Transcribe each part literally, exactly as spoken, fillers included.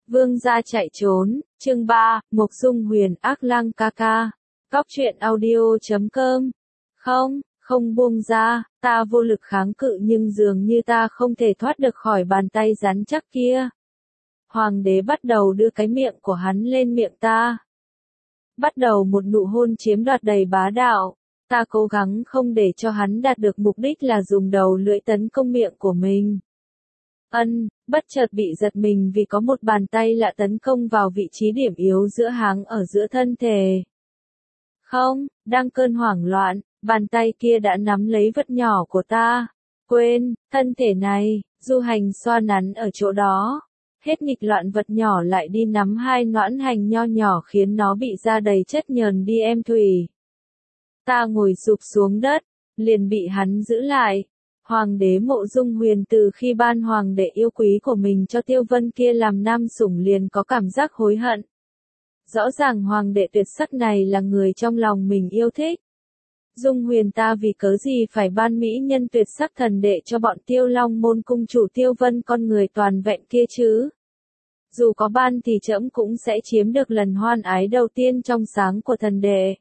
Vương gia chạy trốn, chương ba, Mộc Dung Huyền ác lang ca ca. Cóc truyện audio chấm com. Không, không buông ra, ta vô lực kháng cự nhưng dường như ta không thể thoát được khỏi bàn tay rắn chắc kia. Hoàng đế bắt đầu đưa cái miệng của hắn lên miệng ta. Bắt đầu một nụ hôn chiếm đoạt đầy bá đạo. Ta cố gắng không để cho hắn đạt được mục đích là dùng đầu lưỡi tấn công miệng của mình. Ân, bất chợt bị giật mình vì có một bàn tay lạ tấn công vào vị trí điểm yếu giữa háng ở giữa thân thể. Không, đang cơn hoảng loạn, bàn tay kia đã nắm lấy vật nhỏ của ta. Quên, thân thể này, du hành xoa nắn ở chỗ đó. Hết nghịch loạn vật nhỏ lại đi nắm hai noãn hành nho nhỏ khiến nó bị ra đầy chất nhờn đi em thủy. Ta ngồi sụp xuống đất, liền bị hắn giữ lại. Hoàng đế Mộ Dung Huyền từ khi ban hoàng đệ yêu quý của mình cho Tiêu Vân kia làm nam sủng liền có cảm giác hối hận. Rõ ràng hoàng đệ tuyệt sắc này là người trong lòng mình yêu thích. Dung Huyền ta vì cớ gì phải ban mỹ nhân tuyệt sắc thần đệ cho bọn Tiêu Long môn cung chủ Tiêu Vân con người toàn vẹn kia chứ. Dù có ban thì trẫm cũng sẽ chiếm được lần hoan ái đầu tiên trong sáng của thần đệ.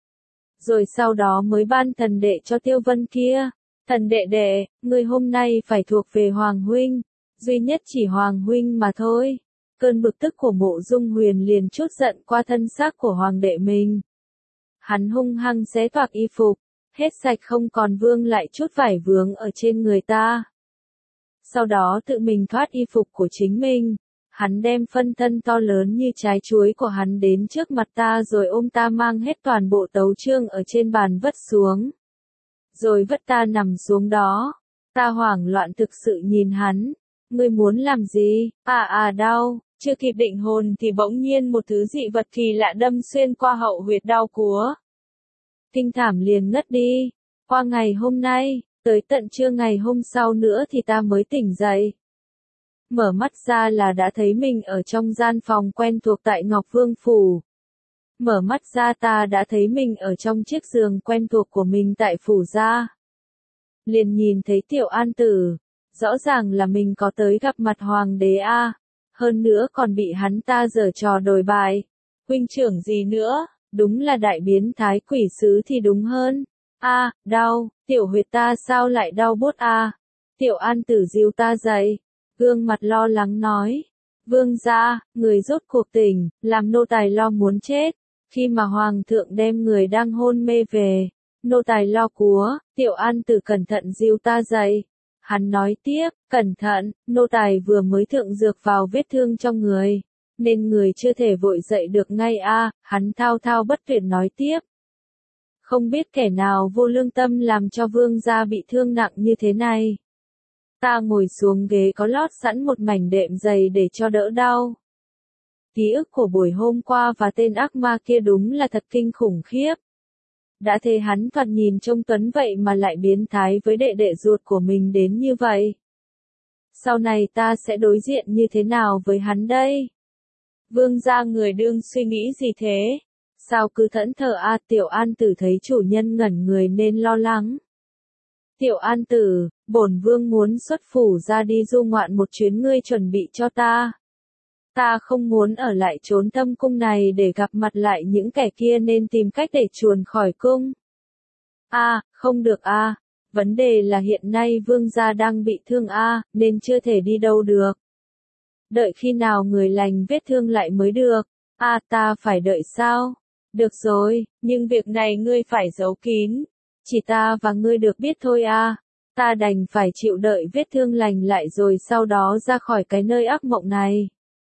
Rồi sau đó mới ban thần đệ cho Tiêu Vân kia. Thần đệ đệ, người hôm nay phải thuộc về Hoàng huynh, duy nhất chỉ Hoàng huynh mà thôi. Cơn bực tức của Mộ Dung Huyền liền trút giận qua thân xác của Hoàng đệ mình. Hắn hung hăng xé toạc y phục, hết sạch không còn vương lại chút vải vướng ở trên người ta. Sau đó tự mình thoát y phục của chính mình, hắn đem phân thân to lớn như trái chuối của hắn đến trước mặt ta rồi ôm ta mang hết toàn bộ tấu chương ở trên bàn vất xuống. Rồi vất ta nằm xuống đó. Ta hoảng loạn thực sự nhìn hắn. Ngươi muốn làm gì? À à đau. Chưa kịp định hồn thì bỗng nhiên một thứ dị vật kỳ lạ đâm xuyên qua hậu huyệt đau cúa. Kinh thảm liền ngất đi. Qua ngày hôm nay, tới tận trưa ngày hôm sau nữa thì ta mới tỉnh dậy. Mở mắt ra là đã thấy mình ở trong gian phòng quen thuộc tại Ngọc Vương Phủ. Mở mắt ra ta đã thấy mình ở trong chiếc giường quen thuộc của mình tại phủ gia. Liền nhìn thấy Tiểu An Tử, rõ ràng là mình có tới gặp mặt hoàng đế a, hơn nữa còn bị hắn ta giở trò đồi bại. Huynh trưởng gì nữa, đúng là đại biến thái quỷ sứ thì đúng hơn. A, đau, tiểu huyệt ta sao lại đau buốt a? Tiểu An Tử dìu ta dậy, gương mặt lo lắng nói, vương gia, người rốt cuộc tỉnh, làm nô tài lo muốn chết. Khi mà hoàng thượng đem người đang hôn mê về, nô tài lo cúa, Tiểu An Tử cẩn thận dìu ta dậy. Hắn nói tiếp, cẩn thận, nô tài vừa mới thượng dược vào vết thương trong người, nên người chưa thể vội dậy được ngay a. Hắn thao thao bất tuyệt nói tiếp. Không biết kẻ nào vô lương tâm làm cho vương gia bị thương nặng như thế này. Ta ngồi xuống ghế có lót sẵn một mảnh đệm dày để cho đỡ đau. Ký ức của buổi hôm qua và tên ác ma kia đúng là thật kinh khủng khiếp. Đã thế hắn thoạt nhìn trông tuấn vậy mà lại biến thái với đệ đệ ruột của mình đến như vậy. Sau này ta sẽ đối diện như thế nào với hắn đây? Vương gia người đương suy nghĩ gì thế? Sao cứ thẫn thờ a? Tiểu An Tử thấy chủ nhân ngẩn người nên lo lắng. Tiểu An Tử, bổn vương muốn xuất phủ ra đi du ngoạn một chuyến, ngươi chuẩn bị cho ta. Ta không muốn ở lại trốn thâm cung này để gặp mặt lại những kẻ kia nên tìm cách để chuồn khỏi cung. A, à, không được a, à. Vấn đề là hiện nay vương gia đang bị thương a, à, nên chưa thể đi đâu được. Đợi khi nào người lành vết thương lại mới được. A, à, ta phải đợi sao? Được rồi, nhưng việc này ngươi phải giấu kín. Chỉ ta và ngươi được biết thôi a. À. Ta đành phải chịu đợi vết thương lành lại rồi sau đó ra khỏi cái nơi ác mộng này.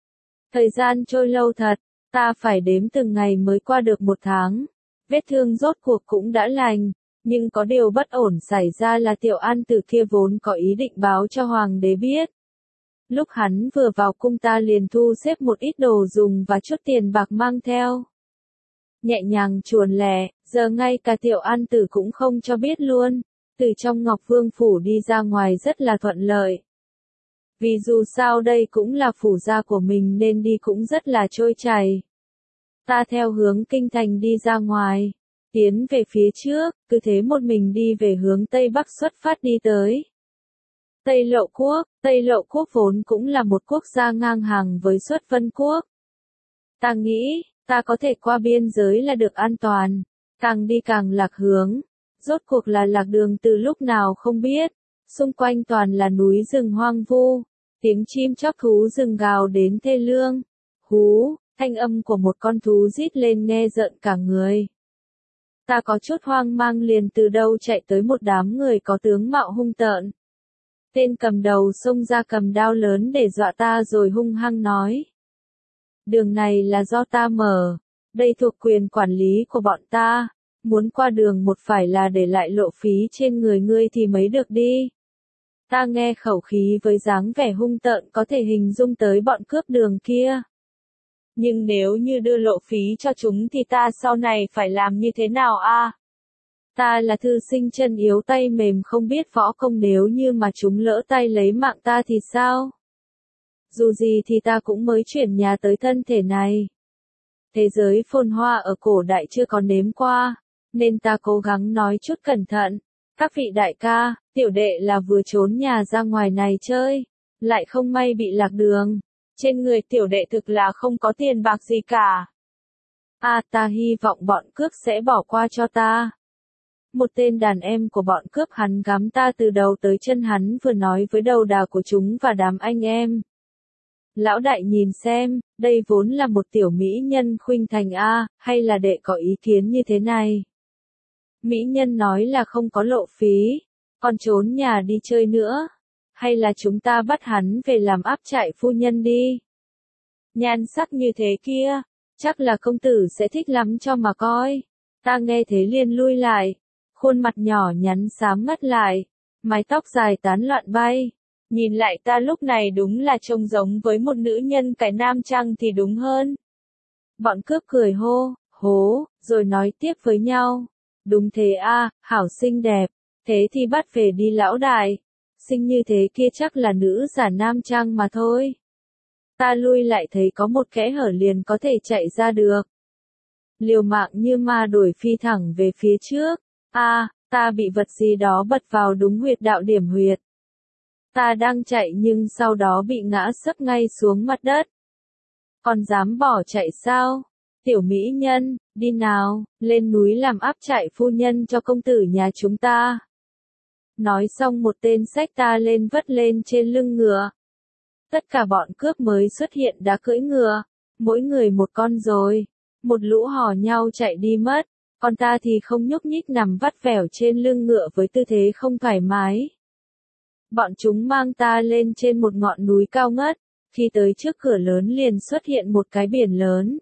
Thời gian trôi lâu thật, ta phải đếm từng ngày mới qua được một tháng. Vết thương rốt cuộc cũng đã lành, nhưng có điều bất ổn xảy ra là Tiểu An Tử kia vốn có ý định báo cho hoàng đế biết. Lúc hắn vừa vào cung ta liền thu xếp một ít đồ dùng và chút tiền bạc mang theo. Nhẹ nhàng chuồn lẻ, giờ ngay cả Tiểu An Tử cũng không cho biết luôn. Từ trong Ngọc Vương Phủ đi ra ngoài rất là thuận lợi. Vì dù sao đây cũng là phủ gia của mình nên đi cũng rất là trôi chảy. Ta theo hướng kinh thành đi ra ngoài, tiến về phía trước, cứ thế một mình đi về hướng Tây Bắc xuất phát đi tới. Tây Lộ Quốc, Tây Lộ Quốc vốn cũng là một quốc gia ngang hàng với Xuất Vân Quốc. Ta nghĩ, ta có thể qua biên giới là được an toàn, càng đi càng lạc hướng. Rốt cuộc là lạc đường từ lúc nào không biết, xung quanh toàn là núi rừng hoang vu, tiếng chim chóc thú rừng gào đến thê lương. Hú, thanh âm của một con thú rít lên nghe rợn cả người. Ta có chút hoang mang liền từ đâu chạy tới một đám người có tướng mạo hung tợn. Tên cầm đầu xông ra cầm đao lớn để dọa ta rồi hung hăng nói. Đường này là do ta mở, đây thuộc quyền quản lý của bọn ta, muốn qua đường một phải là để lại lộ phí trên người ngươi thì mới được đi. Ta nghe khẩu khí với dáng vẻ hung tợn có thể hình dung tới bọn cướp đường kia. Nhưng nếu như đưa lộ phí cho chúng thì ta sau này phải làm như thế nào a? À? Ta là thư sinh chân yếu tay mềm không biết võ công, nếu như mà chúng lỡ tay lấy mạng ta thì sao? Dù gì thì ta cũng mới chuyển nhà tới thân thể này. Thế giới phồn hoa ở cổ đại chưa có nếm qua, nên ta cố gắng nói chút cẩn thận. Các vị đại ca, tiểu đệ là vừa trốn nhà ra ngoài này chơi, lại không may bị lạc đường. Trên người tiểu đệ thực là không có tiền bạc gì cả. À, ta hy vọng bọn cướp sẽ bỏ qua cho ta. Một tên đàn em của bọn cướp hắn gắm ta từ đầu tới chân, hắn vừa nói với đầu đà của chúng và đám anh em. Lão đại nhìn xem, đây vốn là một tiểu mỹ nhân khuynh thành a, hay là đệ có ý kiến như thế này? Mỹ nhân nói là không có lộ phí, còn trốn nhà đi chơi nữa. Hay là chúng ta bắt hắn về làm áp trại phu nhân đi? Nhan sắc như thế kia, chắc là công tử sẽ thích lắm cho mà coi. Ta nghe thế liền lui lại, khuôn mặt nhỏ nhắn xám ngắt lại, mái tóc dài tán loạn bay. Nhìn lại ta lúc này đúng là trông giống với một nữ nhân cải nam chăng thì đúng hơn. Bọn cướp cười hô, hố, rồi nói tiếp với nhau. Đúng thế a, hảo xinh đẹp, thế thì bắt về đi lão đại. Xinh như thế kia chắc là nữ giả nam trang mà thôi. Ta lui lại thấy có một kẽ hở liền có thể chạy ra được. Liều mạng như ma đuổi phi thẳng về phía trước. A, à, ta bị vật gì đó bật vào đúng huyệt đạo điểm huyệt. Ta đang chạy nhưng sau đó bị ngã sấp ngay xuống mặt đất. Còn dám bỏ chạy sao? Tiểu mỹ nhân, đi nào, lên núi làm áp trại phu nhân cho công tử nhà chúng ta. Nói xong một tên xách ta lên vất lên trên lưng ngựa. Tất cả bọn cướp mới xuất hiện đã cưỡi ngựa, mỗi người một con rồi. Một lũ hò nhau chạy đi mất, còn ta thì không nhúc nhích nằm vắt vẻo trên lưng ngựa với tư thế không thoải mái. Bọn chúng mang ta lên trên một ngọn núi cao ngất, khi tới trước cửa lớn liền xuất hiện một cái biển lớn.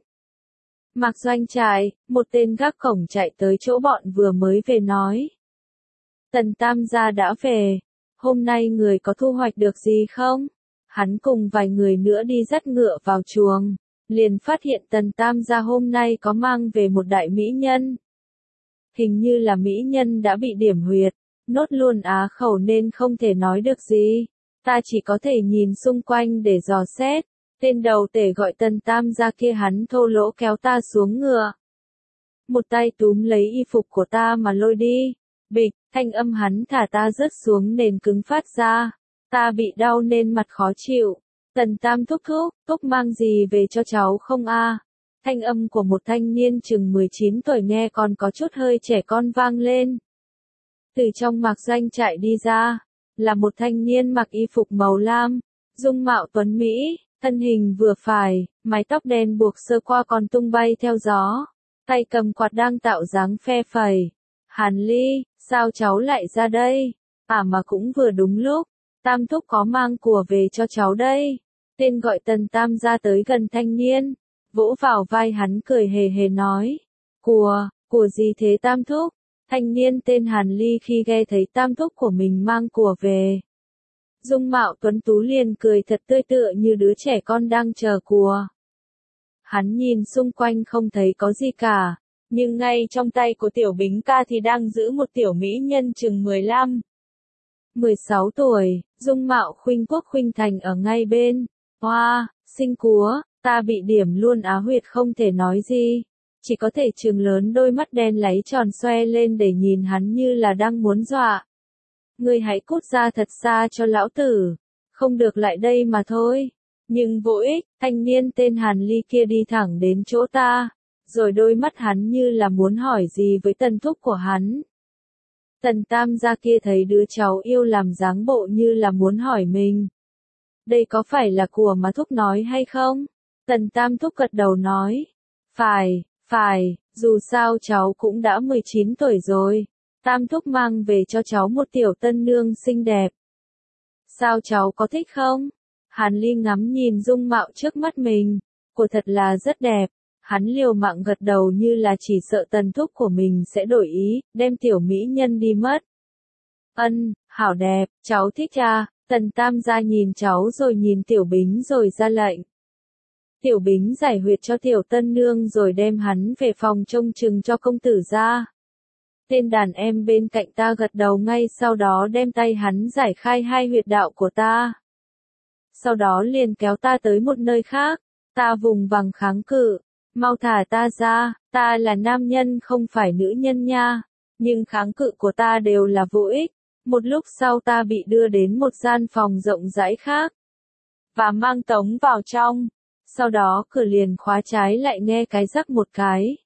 Mạc Doanh Trại, một tên gác cổng chạy tới chỗ bọn vừa mới về nói. Tần Tam gia đã về, hôm nay người có thu hoạch được gì không? Hắn cùng vài người nữa đi dắt ngựa vào chuồng, liền phát hiện Tần Tam gia hôm nay có mang về một đại mỹ nhân. Hình như là mỹ nhân đã bị điểm huyệt, nốt luôn á khẩu nên không thể nói được gì. Ta chỉ có thể nhìn xung quanh để dò xét. Tên đầu tể gọi Tần Tam gia kia hắn thô lỗ kéo ta xuống ngựa. Một tay túm lấy y phục của ta mà lôi đi. Bịch, thanh âm hắn thả ta rớt xuống nền cứng phát ra. Ta bị đau nên mặt khó chịu. Tần Tam thúc thúc, thúc mang gì về cho cháu không a? Thanh âm của một thanh niên chừng mười chín tuổi nghe còn có chút hơi trẻ con vang lên. Từ trong Mạc Doanh Trại đi ra, là một thanh niên mặc y phục màu lam, dung mạo tuấn mỹ, thân hình vừa phải, mái tóc đen buộc sơ qua còn tung bay theo gió, tay cầm quạt đang tạo dáng phe phẩy. Hàn Ly, sao cháu lại ra đây? À mà cũng vừa đúng lúc, Tam thúc có mang của về cho cháu đây. Tên gọi Tần Tam ra tới gần thanh niên, vỗ vào vai hắn cười hề hề nói. Của, của gì thế Tam thúc? Thanh niên tên Hàn Ly khi nghe thấy Tam thúc của mình mang của về. Dung mạo tuấn tú liền cười thật tươi tựa như đứa trẻ con đang chờ của. Hắn nhìn xung quanh không thấy có gì cả, nhưng ngay trong tay của tiểu bính ca thì đang giữ một tiểu mỹ nhân chừng mười lăm, mười sáu tuổi, dung mạo khuynh quốc khuynh thành ở ngay bên. Hoa, wow, xinh cúa, ta bị điểm luôn á huyệt không thể nói gì. Chỉ có thể trừng lớn đôi mắt đen láy tròn xoe lên để nhìn hắn như là đang muốn dọa. Ngươi hãy cút ra thật xa cho lão tử. Không được lại đây mà thôi. Nhưng vô ích, thanh niên tên Hàn Ly kia đi thẳng đến chỗ ta. Rồi đôi mắt hắn như là muốn hỏi gì với Tần thúc của hắn. Tần Tam gia kia thấy đứa cháu yêu làm dáng bộ như là muốn hỏi mình. Đây có phải là của mà thúc nói hay không? Tần Tam thúc gật đầu nói. Phải, phải, dù sao cháu cũng đã mười chín tuổi rồi. Tam thúc mang về cho cháu một tiểu tân nương xinh đẹp. Sao cháu có thích không? Hàn Ly ngắm nhìn dung mạo trước mắt mình. Của thật là rất đẹp. Hắn liều mạng gật đầu như là chỉ sợ Tần thúc của mình sẽ đổi ý, đem tiểu mỹ nhân đi mất. Ân, hảo đẹp, cháu thích à? Tần Tam gia nhìn cháu rồi nhìn Tiểu Bính rồi ra lệnh. Tiểu Bính giải huyệt cho tiểu tân nương rồi đem hắn về phòng trông chừng cho công tử ra. Tên đàn em bên cạnh ta gật đầu ngay sau đó đem tay hắn giải khai hai huyệt đạo của ta. Sau đó liền kéo ta tới một nơi khác, ta vùng vằng kháng cự, mau thả ta ra, ta là nam nhân không phải nữ nhân nha, nhưng kháng cự của ta đều là vô ích. Một lúc sau ta bị đưa đến một gian phòng rộng rãi khác, và mang tống vào trong, sau đó cửa liền khóa trái lại nghe cái rắc một cái.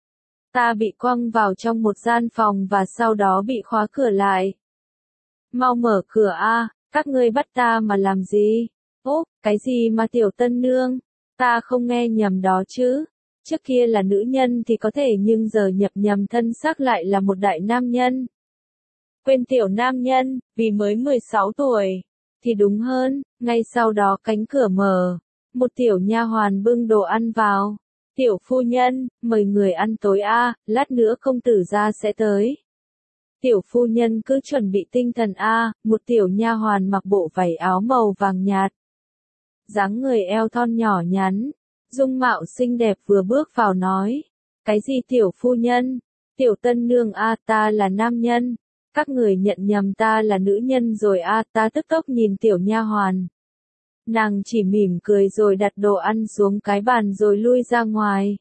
Ta bị quăng vào trong một gian phòng và sau đó bị khóa cửa lại. Mau mở cửa a, các ngươi bắt ta mà làm gì? Ố, cái gì mà tiểu tân nương? Ta không nghe nhầm đó chứ. Trước kia là nữ nhân thì có thể nhưng giờ nhập nhầm thân xác lại là một đại nam nhân. Quên tiểu nam nhân, vì mới mười sáu tuổi. Thì đúng hơn, ngay sau đó cánh cửa mở. Một tiểu nha hoàn bưng đồ ăn vào. Tiểu phu nhân, mời người ăn tối a, lát nữa công tử gia sẽ tới. Tiểu phu nhân cứ chuẩn bị tinh thần a, một tiểu nha hoàn mặc bộ váy áo màu vàng nhạt. Dáng người eo thon nhỏ nhắn, dung mạo xinh đẹp vừa bước vào nói. Cái gì tiểu phu nhân? Tiểu tân nương a, ta là nam nhân. Các người nhận nhầm ta là nữ nhân rồi a, ta tức tốc nhìn tiểu nha hoàn. Nàng chỉ mỉm cười rồi đặt đồ ăn xuống cái bàn rồi lui ra ngoài.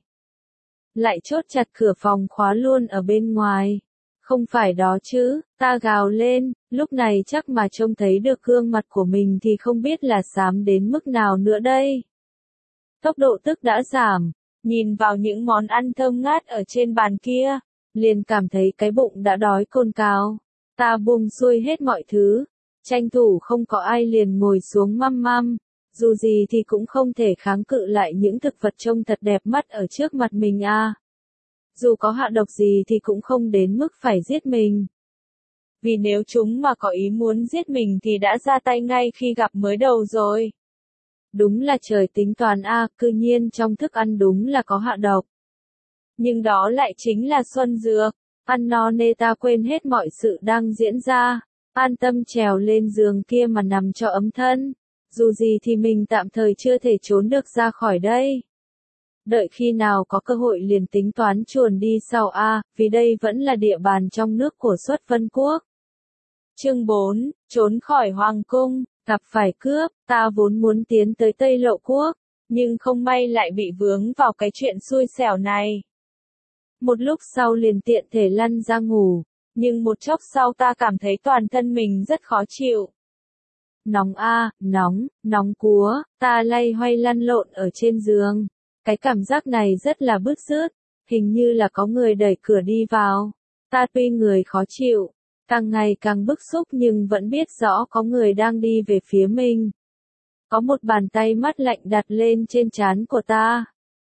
Lại chốt chặt cửa phòng khóa luôn ở bên ngoài. Không phải đó chứ, ta gào lên, lúc này chắc mà trông thấy được gương mặt của mình thì không biết là xám đến mức nào nữa đây. Tốc độ tức đã giảm, nhìn vào những món ăn thơm ngát ở trên bàn kia, liền cảm thấy cái bụng đã đói cồn cào. Ta buông xuôi hết mọi thứ, tranh thủ không có ai liền ngồi xuống măm măm, dù gì thì cũng không thể kháng cự lại những thực vật trông thật đẹp mắt ở trước mặt mình a. Dù có hạ độc gì thì cũng không đến mức phải giết mình. Vì nếu chúng mà có ý muốn giết mình thì đã ra tay ngay khi gặp mới đầu rồi. Đúng là trời tính toán a, cư nhiên trong thức ăn đúng là có hạ độc. Nhưng đó lại chính là xuân dược. Ăn no nê ta quên hết mọi sự đang diễn ra, an tâm trèo lên giường kia mà nằm cho ấm thân. Dù gì thì mình tạm thời chưa thể trốn được ra khỏi đây. Đợi khi nào có cơ hội liền tính toán chuồn đi sau a, vì đây vẫn là địa bàn trong nước của Xuất Vân Quốc. Chương bốn, trốn khỏi hoàng cung, gặp phải cướp, ta vốn muốn tiến tới Tây Lộ Quốc, nhưng không may lại bị vướng vào cái chuyện xui xẻo này. Một lúc sau liền tiện thể lăn ra ngủ, nhưng một chốc sau ta cảm thấy toàn thân mình rất khó chịu. Nóng a, nóng, nóng cúa, ta lay hoay lăn lộn ở trên giường. Cái cảm giác này rất là bứt rứt, hình như là có người đẩy cửa đi vào. Ta tuy người khó chịu, càng ngày càng bức xúc nhưng vẫn biết rõ có người đang đi về phía mình. Có một bàn tay mát lạnh đặt lên trên trán của ta.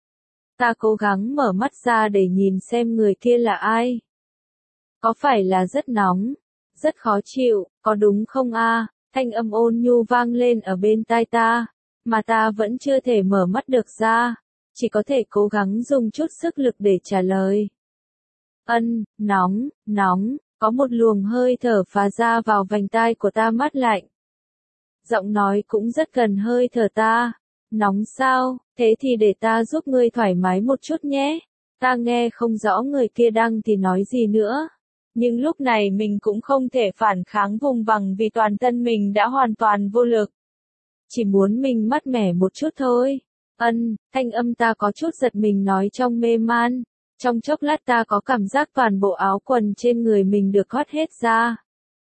Ta cố gắng mở mắt ra để nhìn xem người kia là ai. Có phải là rất nóng, rất khó chịu, có đúng không a? Thanh âm ôn nhu vang lên ở bên tai ta, mà ta vẫn chưa thể mở mắt được ra, chỉ có thể cố gắng dùng chút sức lực để trả lời. Ân, nóng, nóng, có một luồng hơi thở phả ra vào vành tai của ta mát lạnh. Giọng nói cũng rất gần hơi thở ta. Nóng sao, thế thì để ta giúp ngươi thoải mái một chút nhé. Ta nghe không rõ người kia đang thì nói gì nữa. Nhưng lúc này mình cũng không thể phản kháng vùng vằng vì toàn thân mình đã hoàn toàn vô lực. Chỉ muốn mình mát mẻ một chút thôi. Ân, thanh âm ta có chút giật mình nói trong mê man. Trong chốc lát ta có cảm giác toàn bộ áo quần trên người mình được thoát hết ra.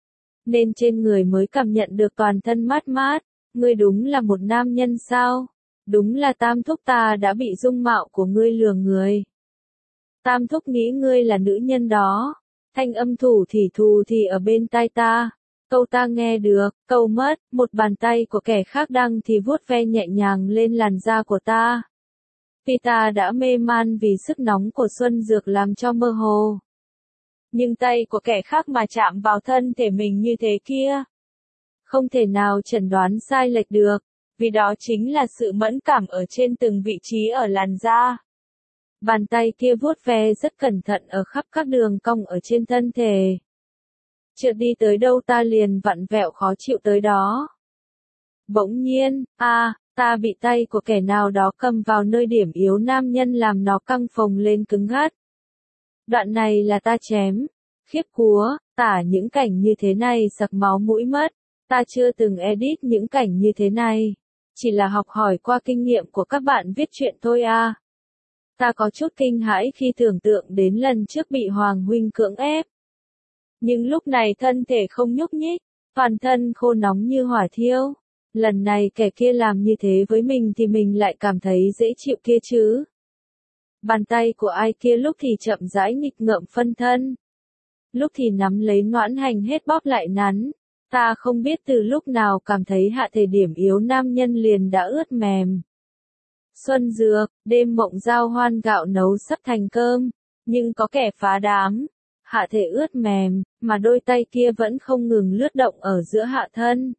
nên trên người mới cảm nhận được toàn thân mát mát. Ngươi đúng là một nam nhân sao? Đúng là Tam thúc ta đã bị dung mạo của ngươi lừa người. Tam thúc nghĩ ngươi là nữ nhân đó. Thanh âm thủ thì thù thì ở bên tai ta. Câu ta nghe được, câu mất, một bàn tay của kẻ khác đang thì vuốt ve nhẹ nhàng lên làn da của ta. Vì ta đã mê man vì sức nóng của xuân dược làm cho mơ hồ. Nhưng tay của kẻ khác mà chạm vào thân thể mình như thế kia. Không thể nào chẩn đoán sai lệch được, vì đó chính là sự mẫn cảm ở trên từng vị trí ở làn da. Bàn tay kia vuốt ve rất cẩn thận ở khắp các đường cong ở trên thân thể. Chưa đi tới đâu ta liền vặn vẹo khó chịu tới đó. Bỗng nhiên, a, à, ta bị tay của kẻ nào đó cầm vào nơi điểm yếu nam nhân làm nó căng phồng lên cứng ngắc. Đoạn này là ta chém. Khiếp cúa, tả những cảnh như thế này sặc máu mũi mất. Ta chưa từng edit những cảnh như thế này. Chỉ là học hỏi qua kinh nghiệm của các bạn viết truyện thôi à. Ta có chút kinh hãi khi tưởng tượng đến lần trước bị Hoàng huynh cưỡng ép. Nhưng lúc này thân thể không nhúc nhích, toàn thân khô nóng như hỏa thiêu. Lần này kẻ kia làm như thế với mình thì mình lại cảm thấy dễ chịu kia chứ. Bàn tay của ai kia lúc thì chậm rãi nghịch ngợm phân thân. Lúc thì nắm lấy noãn hành hết bóp lại nắn. Ta không biết từ lúc nào cảm thấy hạ thể điểm yếu nam nhân liền đã ướt mềm. Xuân dược, đêm mộng giao hoan gạo nấu sắp thành cơm, nhưng có kẻ phá đám. Hạ thể ướt mềm, mà đôi tay kia vẫn không ngừng lướt động ở giữa hạ thân.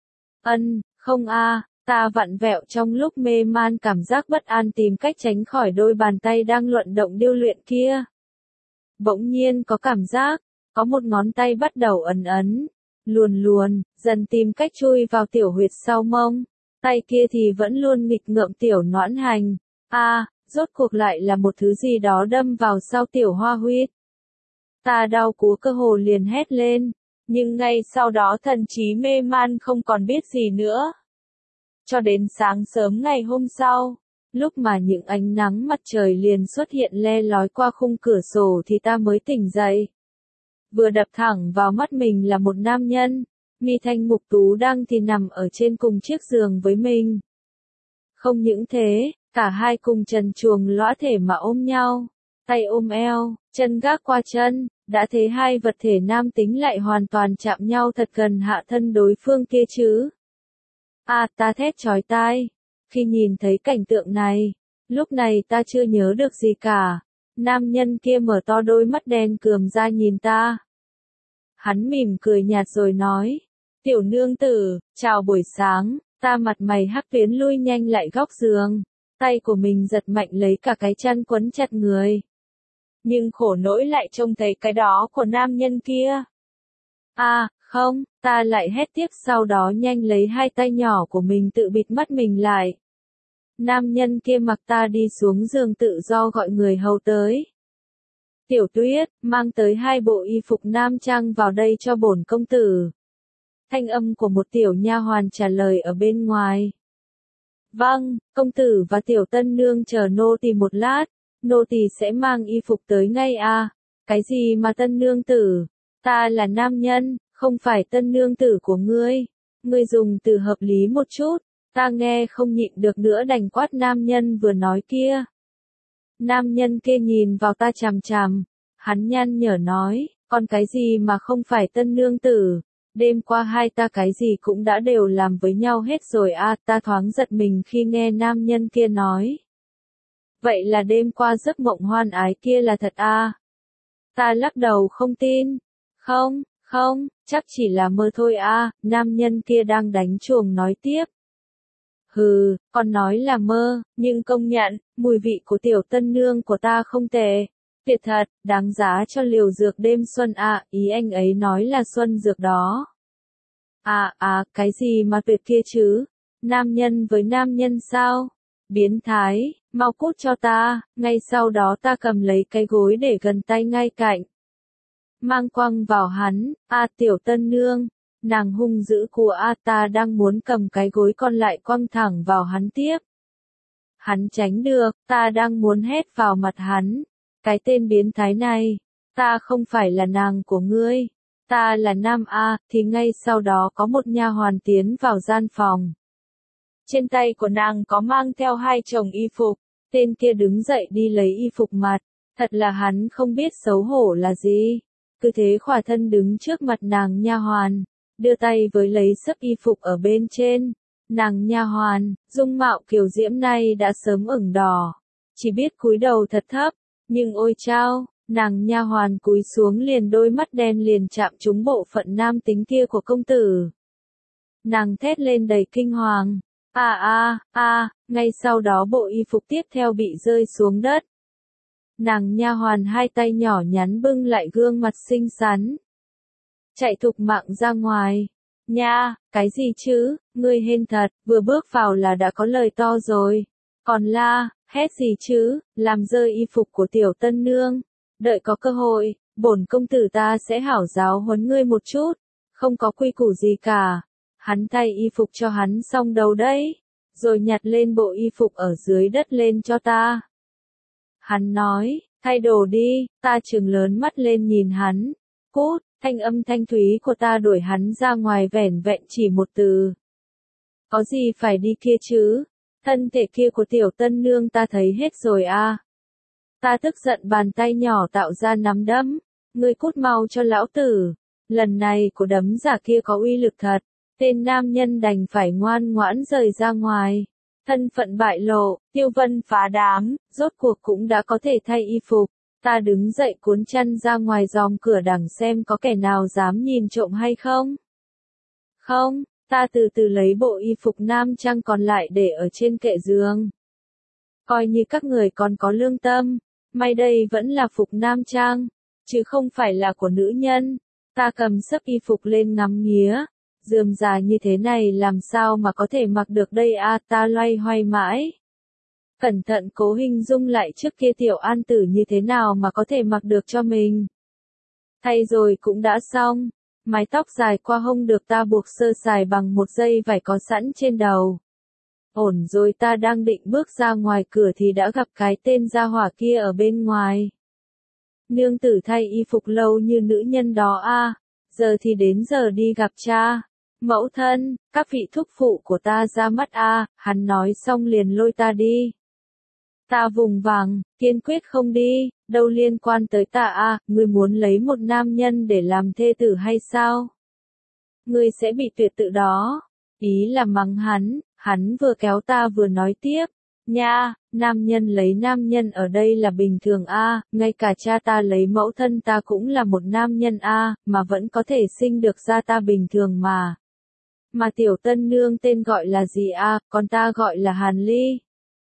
Ân, không a, ta vặn vẹo trong lúc mê man cảm giác bất an tìm cách tránh khỏi đôi bàn tay đang luận động điêu luyện kia. Bỗng nhiên có cảm giác, có một ngón tay bắt đầu ấn ấn, luồn luồn, dần tìm cách chui vào tiểu huyệt sau mông. Tay kia thì vẫn luôn nghịch ngợm tiểu noãn hành. A, à, rốt cuộc lại là một thứ gì đó đâm vào sau tiểu hoa huyết. Ta đau cú cơ hồ liền hét lên, nhưng ngay sau đó thần trí mê man không còn biết gì nữa. Cho đến sáng sớm ngày hôm sau, lúc mà những ánh nắng mặt trời liền xuất hiện le lói qua khung cửa sổ thì ta mới tỉnh dậy. Vừa đập thẳng vào mắt mình là một nam nhân, mi thanh mục tú đang thì nằm ở trên cùng chiếc giường với mình. Không những thế, cả hai cùng trần truồng lõa thể mà ôm nhau, tay ôm eo, chân gác qua chân, đã thế hai vật thể nam tính lại hoàn toàn chạm nhau thật gần hạ thân đối phương kia chứ. À, ta thét chói tai, khi nhìn thấy cảnh tượng này, lúc này ta chưa nhớ được gì cả, nam nhân kia mở to đôi mắt đen cườm ra nhìn ta. Hắn mỉm cười nhạt rồi nói, tiểu nương tử, chào buổi sáng, ta mặt mày hắc tuyến lui nhanh lại góc giường, tay của mình giật mạnh lấy cả cái chăn quấn chặt người. Nhưng khổ nỗi lại trông thấy cái đó của nam nhân kia. À, không, ta lại hét tiếp sau đó nhanh lấy hai tay nhỏ của mình tự bịt mắt mình lại. Nam nhân kia mặc ta đi xuống giường tự do gọi người hầu tới. Tiểu Tuyết, mang tới hai bộ y phục nam trang vào đây cho bổn công tử. Thanh âm của một tiểu nha hoàn trả lời ở bên ngoài. Vâng, công tử và tiểu tân nương chờ nô tỳ một lát, nô tỳ sẽ mang y phục tới ngay à. Cái gì mà tân nương tử? Ta là nam nhân, không phải tân nương tử của ngươi. Ngươi dùng từ hợp lý một chút, ta nghe không nhịn được nữa đành quát nam nhân vừa nói kia. Nam nhân kia nhìn vào ta chằm chằm, hắn nhăn nhở nói, còn cái gì mà không phải tân nương tử, đêm qua hai ta cái gì cũng đã đều làm với nhau hết rồi à, ta thoáng giật mình khi nghe nam nhân kia nói. Vậy là đêm qua giấc mộng hoan ái kia là thật à? Ta lắc đầu không tin, không, không, chắc chỉ là mơ thôi à, nam nhân kia đang đánh chuồng nói tiếp. Hừ, còn nói là mơ, nhưng công nhận, mùi vị của tiểu tân nương của ta không tệ. Tuyệt thật, đáng giá cho liều dược đêm xuân à, ý anh ấy nói là xuân dược đó. À, à, cái gì mà tuyệt kia chứ? Nam nhân với nam nhân sao? Biến thái, mau cút cho ta, ngay sau đó ta cầm lấy cái gối để gần tay ngay cạnh. Mang quăng vào hắn, à tiểu tân nương. Nàng hung dữ của A ta đang muốn cầm cái gối còn lại quăng thẳng vào hắn tiếp. Hắn tránh được, ta đang muốn hét vào mặt hắn. Cái tên biến thái này, ta không phải là nàng của ngươi. ta là nam A, thì ngay sau đó có một nha hoàn tiến vào gian phòng. Trên tay của nàng có mang theo hai chồng y phục, tên kia đứng dậy đi lấy y phục mặt, thật là hắn không biết xấu hổ là gì. Cứ thế khỏa thân đứng trước mặt nàng nha hoàn, đưa tay với lấy sấp y phục ở bên trên. Nàng nha hoàn, dung mạo kiều diễm này đã sớm ửng đỏ, chỉ biết cúi đầu thật thấp, nhưng ôi chao, nàng nha hoàn cúi xuống liền đôi mắt đen liền chạm trúng bộ phận nam tính kia của công tử. Nàng thét lên đầy kinh hoàng, a a a, ngay sau đó bộ y phục tiếp theo bị rơi xuống đất. Nàng nha hoàn hai tay nhỏ nhắn bưng lại gương mặt xinh xắn, chạy thục mạng ra ngoài. Nha, cái gì chứ, ngươi hên thật, vừa bước vào là đã có lời to rồi. Còn la, hét gì chứ, làm rơi y phục của tiểu tân nương. Đợi có cơ hội, bổn công tử ta sẽ hảo giáo huấn ngươi một chút, không có quy củ gì cả. Hắn thay y phục cho hắn xong đầu đấy, rồi nhặt lên bộ y phục ở dưới đất lên cho ta. Hắn nói, thay đồ đi, ta trừng lớn mắt lên nhìn hắn. Cút, thanh âm thanh thúy của ta đuổi hắn ra ngoài vẻn vẹn chỉ một từ. Có gì phải đi kia chứ, thân thể kia của tiểu tân nương ta thấy hết rồi à. Ta tức giận bàn tay nhỏ tạo ra nắm đấm, ngươi cút mau cho lão tử. Lần này của đấm giả kia có uy lực thật, tên nam nhân đành phải ngoan ngoãn rời ra ngoài. Thân phận bại lộ, Tiêu Vân phá đám, rốt cuộc cũng đã có thể thay y phục. Ta đứng dậy cuốn chăn ra ngoài dòm cửa đằng xem có kẻ nào dám nhìn trộm hay không. Không, ta từ từ lấy bộ y phục nam trang còn lại để ở trên kệ giường. Coi như các người còn có lương tâm, may đây vẫn là phục nam trang, chứ không phải là của nữ nhân. Ta cầm sấp y phục lên ngắm nghía, rườm rà như thế này làm sao mà có thể mặc được đây à, ta loay hoay mãi. Cẩn thận cố hình dung lại trước kia tiểu an tử như thế nào mà có thể mặc được cho mình. Thay rồi cũng đã xong, mái tóc dài qua hông được ta buộc sơ sài bằng một dây vải có sẵn trên đầu. Ổn rồi, ta đang định bước ra ngoài cửa thì đã gặp cái tên gia hỏa kia ở bên ngoài. Nương tử thay y phục lâu như nữ nhân đó à, giờ thì đến giờ đi gặp cha. Mẫu thân, các vị thúc phụ của ta ra mắt à, hắn nói xong liền lôi ta đi. Ta vùng vằng, kiên quyết không đi, đâu liên quan tới ta à, ngươi muốn lấy một nam nhân để làm thê tử hay sao? Ngươi sẽ bị tuyệt tự đó. Ý là mắng hắn, hắn vừa kéo ta vừa nói tiếp. Nha, nam nhân lấy nam nhân ở đây là bình thường a, à, ngay cả cha ta lấy mẫu thân ta cũng là một nam nhân a, à, mà vẫn có thể sinh được ra ta bình thường mà. Mà tiểu tân nương tên gọi là gì a, à, còn ta gọi là Hàn Ly.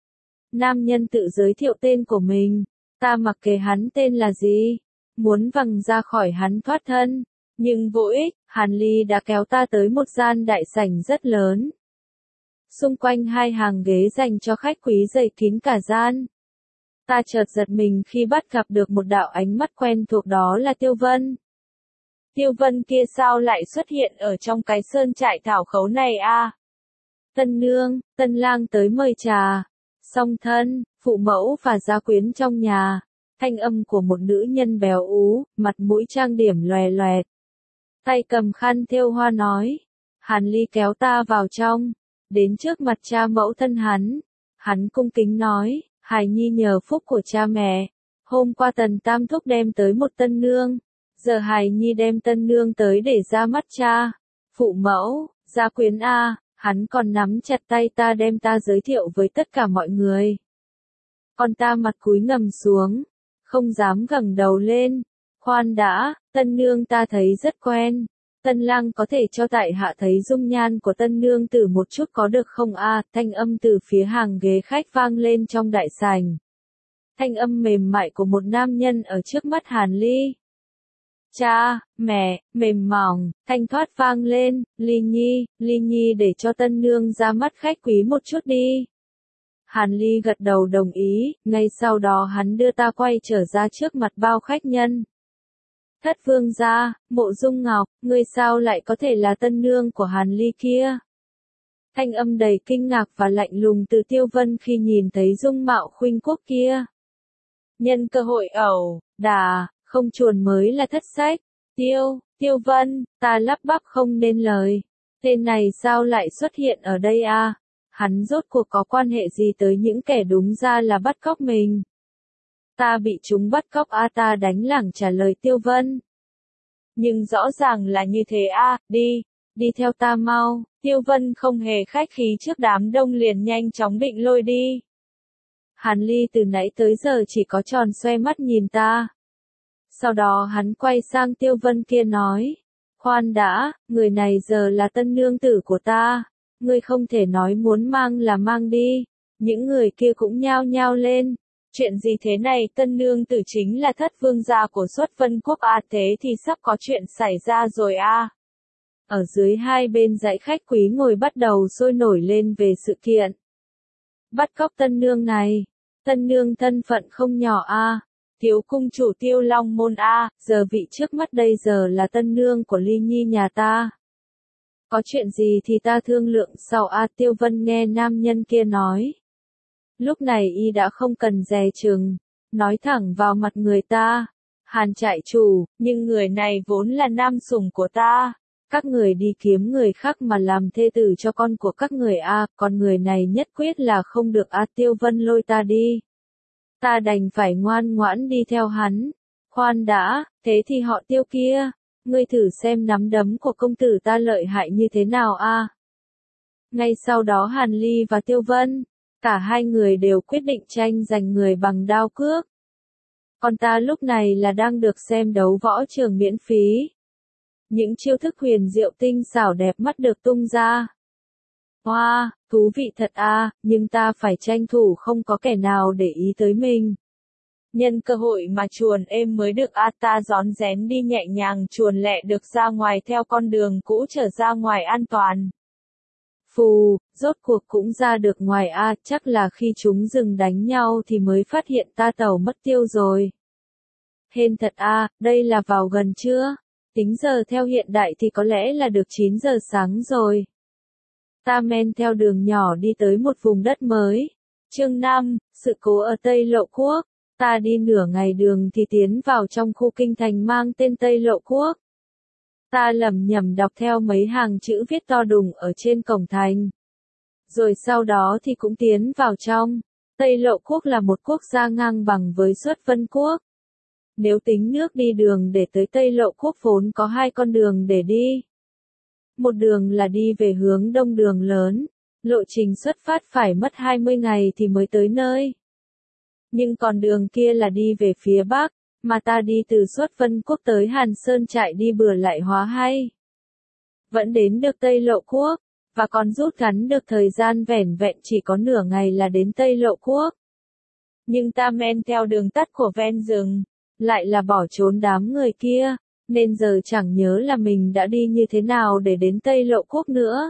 Nam nhân tự giới thiệu tên của mình, ta mặc kệ hắn tên là gì, muốn vằng ra khỏi hắn thoát thân, nhưng vô ích, Hàn Ly đã kéo ta tới một gian đại sảnh rất lớn. Xung quanh hai hàng ghế dành cho khách quý dày kín cả gian. Ta chợt giật mình khi bắt gặp được một đạo ánh mắt quen thuộc, đó là Tiêu Vân. Tiêu Vân kia sao lại xuất hiện ở trong cái sơn trại thảo khấu này a? À? Tân nương, tân lang tới mời trà. Song thân, phụ mẫu và gia quyến trong nhà. Thanh âm của một nữ nhân béo ú, mặt mũi trang điểm lòe loẹt. Tay cầm khăn thêu hoa nói. Hàn Ly kéo ta vào trong. Đến trước mặt cha mẫu thân hắn. Hắn cung kính nói, hài nhi nhờ phúc của cha mẹ. Hôm qua Tần Tam Thúc đem tới một tân nương. Giờ hài nhi đem tân nương tới để ra mắt cha. Phụ mẫu, gia quyến a. Hắn còn nắm chặt tay ta đem ta giới thiệu với tất cả mọi người. Còn ta mặt cúi ngầm xuống, không dám ngẩng đầu lên. Khoan đã, tân nương ta thấy rất quen. Tân lang có thể cho tại hạ thấy dung nhan của tân nương tử một chút có được không a? À, thanh âm từ phía hàng ghế khách vang lên trong đại sảnh. Thanh âm mềm mại của một nam nhân ở trước mắt Hàn Ly. Cha, mẹ, mềm mỏng, thanh thoát vang lên, Ly Nhi, Ly Nhi để cho tân nương ra mắt khách quý một chút đi. Hàn Ly gật đầu đồng ý, ngay sau đó hắn đưa ta quay trở ra trước mặt bao khách nhân. Thất vương gia, Mộ Dung Ngọc, ngươi sao lại có thể là tân nương của Hàn Ly kia? Thanh âm đầy kinh ngạc và lạnh lùng từ Tiêu Vân khi nhìn thấy dung mạo khuynh quốc kia. Nhân cơ hội ẩu, đà, không chuồn mới là thất sách. Tiêu, Tiêu Vân, ta lắp bắp không nên lời. Tên này sao lại xuất hiện ở đây a? Hắn rốt cuộc có quan hệ gì tới những kẻ đúng ra là bắt cóc mình? Ta bị chúng bắt cóc a, ta đánh lảng trả lời Tiêu Vân. Nhưng rõ ràng là như thế a, đi, đi theo ta mau. Tiêu Vân không hề khách khí trước đám đông liền nhanh chóng định lôi đi. Hàn Ly từ nãy tới giờ chỉ có tròn xoe mắt nhìn ta. Sau đó hắn quay sang Tiêu Vân kia nói, khoan đã, người này giờ là tân nương tử của ta, ngươi không thể nói muốn mang là mang đi. Những người kia cũng nhao nhao lên, chuyện gì thế này, tân nương tử chính là thất vương gia của Xuất Vân Quốc a, thế thì sắp có chuyện xảy ra rồi a. Ở dưới hai bên dãy khách quý ngồi bắt đầu sôi nổi lên về sự kiện. Bắt cóc tân nương này, tân nương thân phận không nhỏ a. Thiếu cung chủ Tiêu Long Môn a, giờ vị trước mắt đây giờ là tân nương của Ly Nhi nhà ta. Có chuyện gì thì ta thương lượng sau a, Tiêu Vân nghe nam nhân kia nói. Lúc này y đã không cần dè chừng, nói thẳng vào mặt người ta. Hàn trại chủ, nhưng người này vốn là nam sủng của ta. Các người đi kiếm người khác mà làm thê tử cho con của các người a, còn người này nhất quyết là không được a, Tiêu Vân lôi ta đi. Ta đành phải ngoan ngoãn đi theo hắn. Khoan đã, thế thì họ Tiêu kia, ngươi thử xem nắm đấm của công tử ta lợi hại như thế nào a. Ngay sau đó Hàn Ly và Tiêu Vân, cả hai người đều quyết định tranh giành người bằng đao cước. Còn ta lúc này là đang được xem đấu võ trường miễn phí. Những chiêu thức huyền diệu tinh xảo đẹp mắt được tung ra. Hoa, wow, thú vị thật a, nhưng ta phải tranh thủ không có kẻ nào để ý tới mình. Nhân cơ hội mà chuồn êm mới được a, ta rón rén đi nhẹ nhàng chuồn lẹ được ra ngoài theo con đường cũ trở ra ngoài an toàn. Phù, rốt cuộc cũng ra được ngoài a, chắc là khi chúng dừng đánh nhau thì mới phát hiện ta tàu mất tiêu rồi. Hên thật a, đây là vào gần trưa. Tính giờ theo hiện đại thì có lẽ là được chín giờ sáng rồi. Ta men theo đường nhỏ đi tới một vùng đất mới. Chương năm, sự cố ở Tây Lộ Quốc. Ta đi nửa ngày đường thì tiến vào trong khu kinh thành mang tên Tây Lộ Quốc. Ta lẩm nhẩm đọc theo mấy hàng chữ viết to đùng ở trên cổng thành. Rồi sau đó thì cũng tiến vào trong. Tây Lộ Quốc là một quốc gia ngang bằng với Xuất Vân Quốc. Nếu tính nước đi đường để tới Tây Lộ Quốc vốn có hai con đường để đi. Một đường là đi về hướng đông đường lớn, lộ trình xuất phát phải mất hai mươi ngày thì mới tới nơi. Nhưng còn đường kia là đi về phía bắc, mà ta đi từ Xuất Vân Quốc tới Hàn Sơn Trại đi bừa lại hóa hay. Vẫn đến được Tây Lộ Quốc, và còn rút ngắn được thời gian vẻn vẹn chỉ có nửa ngày là đến Tây Lộ Quốc. Nhưng ta men theo đường tắt của ven rừng, lại là bỏ trốn đám người kia. Nên giờ chẳng nhớ là mình đã đi như thế nào để đến Tây Lộ Quốc nữa.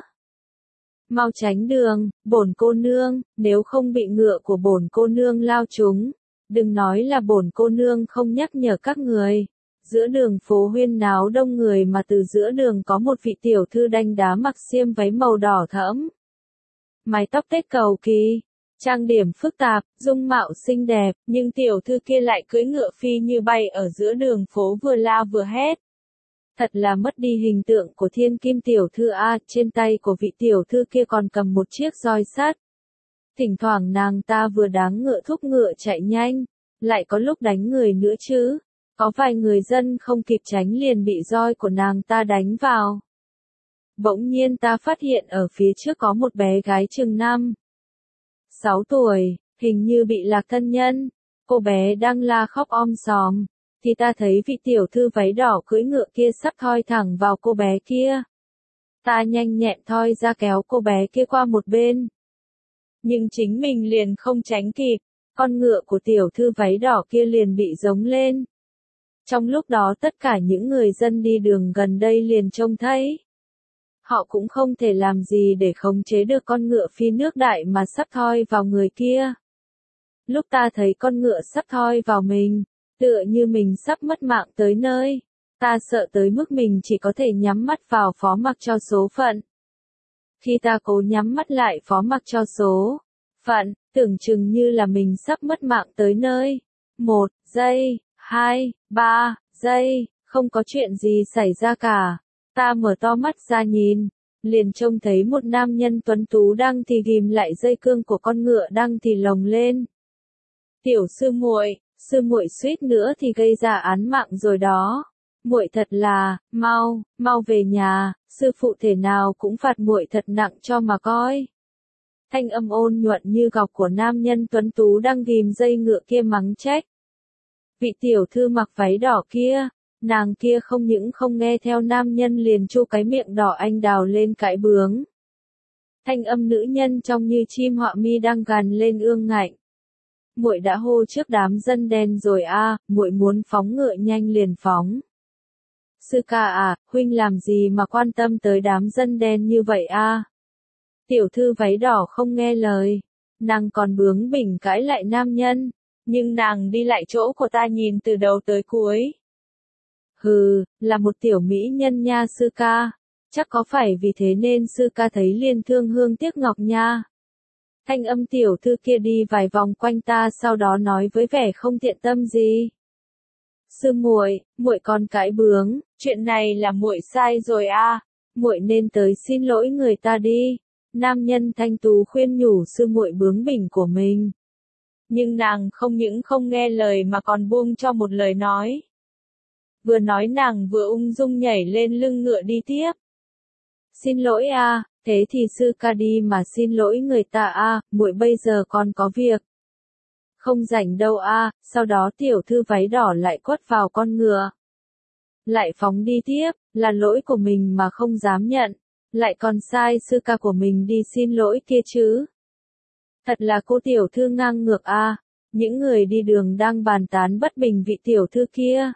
Mau tránh đường, bổn cô nương, nếu không bị ngựa của bổn cô nương lao trúng. Đừng nói là bổn cô nương không nhắc nhở các người. Giữa đường phố huyên náo đông người mà từ giữa đường có một vị tiểu thư đanh đá mặc xiêm váy màu đỏ thẫm. Mái tóc tết cầu kỳ, trang điểm phức tạp, dung mạo xinh đẹp, nhưng tiểu thư kia lại cưỡi ngựa phi như bay ở giữa đường phố vừa la vừa hét. Thật là mất đi hình tượng của thiên kim tiểu thư a, trên tay của vị tiểu thư kia còn cầm một chiếc roi sắt. Thỉnh thoảng nàng ta vừa đáng ngựa thúc ngựa chạy nhanh, lại có lúc đánh người nữa chứ. Có vài người dân không kịp tránh liền bị roi của nàng ta đánh vào. Bỗng nhiên ta phát hiện ở phía trước có một bé gái chừng năm, sáu tuổi, hình như bị lạc thân nhân. Cô bé đang la khóc om sòm, thì ta thấy vị tiểu thư váy đỏ cưỡi ngựa kia sắp thoi thẳng vào cô bé kia. Ta nhanh nhẹn thoi ra kéo cô bé kia qua một bên. Nhưng chính mình liền không tránh kịp, con ngựa của tiểu thư váy đỏ kia liền bị giống lên. Trong lúc đó tất cả những người dân đi đường gần đây liền trông thấy. Họ cũng không thể làm gì để khống chế được con ngựa phi nước đại mà sắp thoi vào người kia. Lúc ta thấy con ngựa sắp thoi vào mình, tựa như mình sắp mất mạng tới nơi, ta sợ tới mức mình chỉ có thể nhắm mắt vào phó mặc cho số phận. Khi ta cố nhắm mắt lại phó mặc cho số phận, tưởng chừng như là mình sắp mất mạng tới nơi. Một giây, hai, ba giây, Không có chuyện gì xảy ra cả. Ta mở to mắt ra nhìn, liền trông thấy một nam nhân tuấn tú đang thì ghim lại dây cương của con ngựa đang thì lồng lên. Tiểu sư muội, sư muội suýt nữa thì gây ra án mạng rồi đó. Muội thật là, mau, mau về nhà, sư phụ thể nào cũng phạt muội thật nặng cho mà coi. Thanh âm ôn nhuận như ngọc của nam nhân tuấn tú đang ghim dây ngựa kia mắng trách. Vị tiểu thư mặc váy đỏ kia, nàng kia không những không nghe theo nam nhân liền chu cái miệng đỏ anh đào lên cãi bướng. Thanh âm nữ nhân trông như chim họa mi đang gằn lên ương ngạnh. Muội đã hô trước đám dân đen rồi a, à, muội muốn phóng ngựa nhanh liền phóng. Sư ca à, huynh làm gì mà quan tâm tới đám dân đen như vậy a? À? Tiểu thư váy đỏ không nghe lời, nàng còn bướng bỉnh cãi lại nam nhân, nhưng nàng đi lại chỗ của ta nhìn từ đầu tới cuối. Hừ, là một tiểu mỹ nhân nha sư ca, chắc có phải vì thế nên sư ca thấy liền thương hương tiếc ngọc nha. Thanh âm tiểu thư kia đi vài vòng quanh ta sau đó nói với vẻ không thiện tâm gì. Sư muội, muội còn cãi bướng, chuyện này là muội sai rồi a, à. Muội nên tới xin lỗi người ta đi. Nam nhân thanh tú khuyên nhủ sư muội bướng bỉnh của mình. Nhưng nàng không những không nghe lời mà còn buông cho một lời nói. Vừa nói nàng vừa ung dung nhảy lên lưng ngựa đi tiếp. Xin lỗi a, à, thế thì sư ca đi mà xin lỗi người ta a, à, muội bây giờ còn có việc. Không rảnh đâu a, à, sau đó tiểu thư váy đỏ lại quất vào con ngựa. Lại phóng đi tiếp, là lỗi của mình mà không dám nhận, lại còn sai sư ca của mình đi xin lỗi kia chứ. Thật là cô tiểu thư ngang ngược a, à, những người đi đường đang bàn tán bất bình vị tiểu thư kia.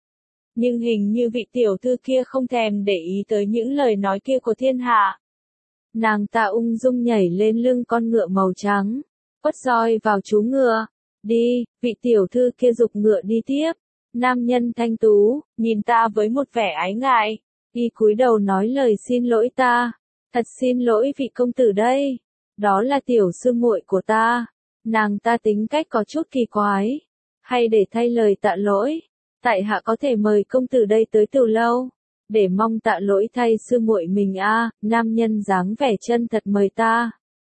Nhưng hình như vị tiểu thư kia không thèm để ý tới những lời nói kia của thiên hạ. Nàng ta ung dung nhảy lên lưng con ngựa màu trắng, quất roi vào chú ngựa. Đi, vị tiểu thư kia giục ngựa đi tiếp. Nam nhân thanh tú, nhìn ta với một vẻ ái ngại, y cúi đầu nói lời xin lỗi ta. Thật xin lỗi vị công tử đây. Đó là tiểu sư muội của ta. Nàng ta tính cách có chút kỳ quái. Hay để thay lời tạ lỗi, tại hạ có thể mời công tử đây tới từ lâu, để mong tạ lỗi thay sư muội mình a. À, nam nhân dáng vẻ chân thật mời ta.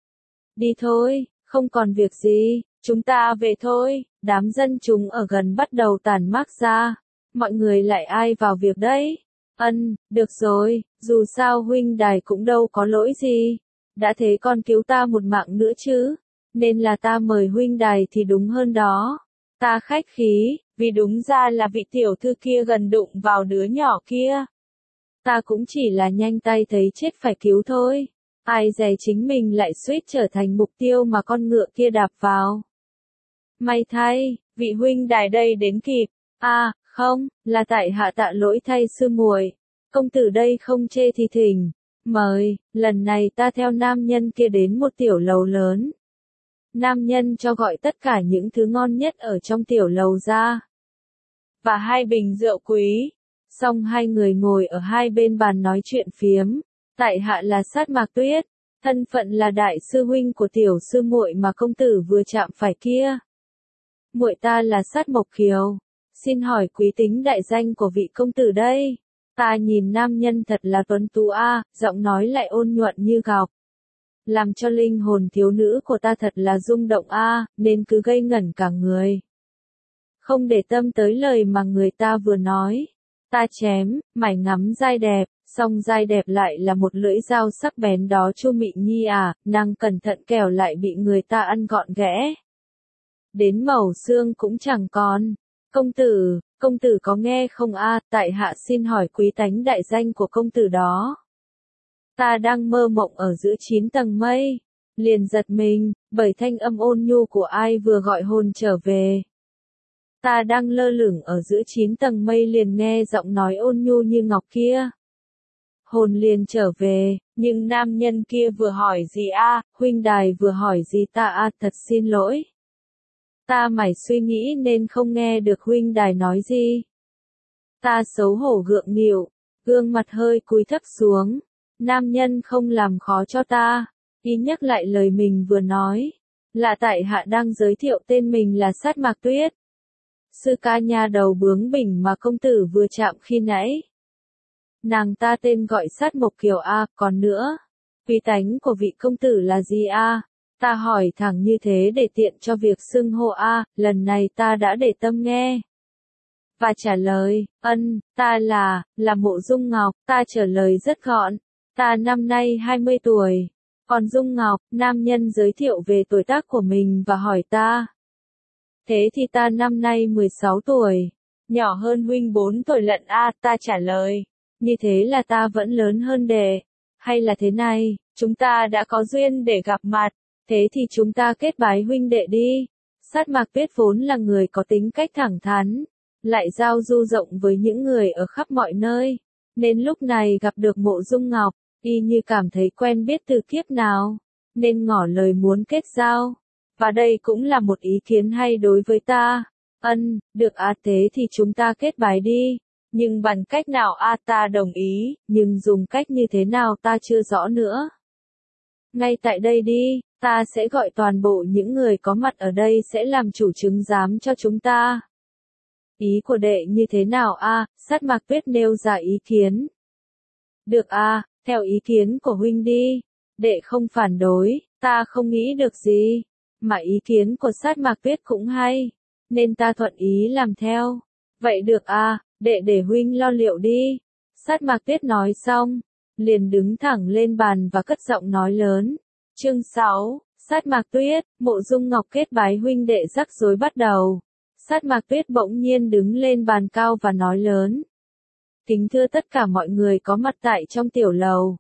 Đi thôi, không còn việc gì, chúng ta về thôi. Đám dân chúng ở gần bắt đầu tản mác ra. Mọi người lại ai vào việc đấy? Ân, được rồi, dù sao huynh đài cũng đâu có lỗi gì. Đã thế còn cứu ta một mạng nữa chứ. Nên là ta mời huynh đài thì đúng hơn đó. Ta khách khí, vì đúng ra là vị tiểu thư kia gần đụng vào đứa nhỏ kia. Ta cũng chỉ là nhanh tay thấy chết phải cứu thôi. Ai dè chính mình lại suýt trở thành mục tiêu mà con ngựa kia đạp vào. May thay, vị huynh đài đây đến kịp. À, không, là tại hạ tạ lỗi thay sư muội. Công tử đây không chê thì thỉnh. Mời, lần này ta theo nam nhân kia đến một tiểu lầu lớn. Nam nhân cho gọi tất cả những thứ ngon nhất ở trong tiểu lầu ra. Và hai bình rượu quý. Xong hai người ngồi ở hai bên bàn nói chuyện phiếm. Tại hạ là Sát Mạc Tuyết. Thân phận là đại sư huynh của tiểu sư muội mà công tử vừa chạm phải kia. Muội ta là Sát Mộc Kiều. Xin hỏi quý tính đại danh của vị công tử đây. Ta nhìn nam nhân thật là tuấn tú a, giọng nói lại ôn nhuận như ngọc. Làm cho linh hồn thiếu nữ của ta thật là rung động a, nên cứ ngây ngẩn cả người. Không để tâm tới lời mà người ta vừa nói. Ta chém, mải ngắm dai đẹp, xong dai đẹp lại là một lưỡi dao sắc bén đó Chu Mị Nhi à, nàng cẩn thận kẻo lại bị người ta ăn gọn ghẽ. Đến mẩu xương cũng chẳng còn. Công tử, công tử có nghe không a, à, tại hạ xin hỏi quý tánh đại danh của công tử đó. Ta đang mơ mộng ở giữa chín tầng mây, liền giật mình, bởi thanh âm ôn nhu của ai vừa gọi hồn trở về. Ta đang lơ lửng ở giữa chín tầng mây liền nghe giọng nói ôn nhu như ngọc kia. Hồn liền trở về, nhưng nam nhân kia vừa hỏi gì a, à, huynh đài vừa hỏi gì ta a, à, thật xin lỗi. Ta mải suy nghĩ nên không nghe được huynh đài nói gì. Ta xấu hổ gượng nghịu, gương mặt hơi cúi thấp xuống. Nam nhân không làm khó cho ta, y nhắc lại lời mình vừa nói. Là tại hạ đang giới thiệu tên mình là Sát Mạc Tuyết. sư ca nha đầu bướng bỉnh mà công tử vừa chạm khi nãy. Nàng ta tên gọi Sát Mộc Kiều a, còn nữa, quý tánh của vị công tử là gì a? Ta hỏi thẳng như thế để tiện cho việc xưng hô a, lần này ta đã để tâm nghe. Và trả lời, ân, ta là, là Mộ Dung Ngọc, ta trả lời rất gọn, ta năm nay hai mươi tuổi. Còn Dung Ngọc, nam nhân giới thiệu về tuổi tác của mình và hỏi ta. Thế thì ta năm nay mười sáu tuổi, nhỏ hơn huynh bốn tuổi lận a, ta trả lời. Như thế là ta vẫn lớn hơn đệ, hay là thế này, chúng ta đã có duyên để gặp mặt, thế thì chúng ta kết bái huynh đệ đi. Sát Mạc Tuyết vốn là người có tính cách thẳng thắn, lại giao du rộng với những người ở khắp mọi nơi, nên lúc này gặp được Mộ Dung Ngọc, y như cảm thấy quen biết từ kiếp nào, nên ngỏ lời muốn kết giao. Và đây cũng là một ý kiến hay đối với ta. Ân, được à, thế thì chúng ta kết bái đi. Nhưng bằng cách nào a, ta đồng ý, nhưng dùng cách như thế nào ta chưa rõ nữa. Ngay tại đây đi, ta sẽ gọi toàn bộ những người có mặt ở đây sẽ làm chủ chứng giám cho chúng ta. Ý của đệ như thế nào a? Sát Mạc Tuyết nêu ra ý kiến. Được a, theo ý kiến của huynh đi. Đệ không phản đối, ta không nghĩ được gì. Mà ý kiến của Sát Mạc Tuyết cũng hay, nên ta thuận ý làm theo. Vậy được a, đệ để huynh lo liệu đi. Sát Mạc Tuyết nói xong, liền đứng thẳng lên bàn và cất giọng nói lớn. Chương sáu, Sát Mạc Tuyết, Mộ Dung Ngọc kết bái huynh đệ rắc rối bắt đầu. Sát Mạc Tuyết bỗng nhiên đứng lên bàn cao và nói lớn. Kính thưa tất cả mọi người có mặt tại trong tiểu lầu.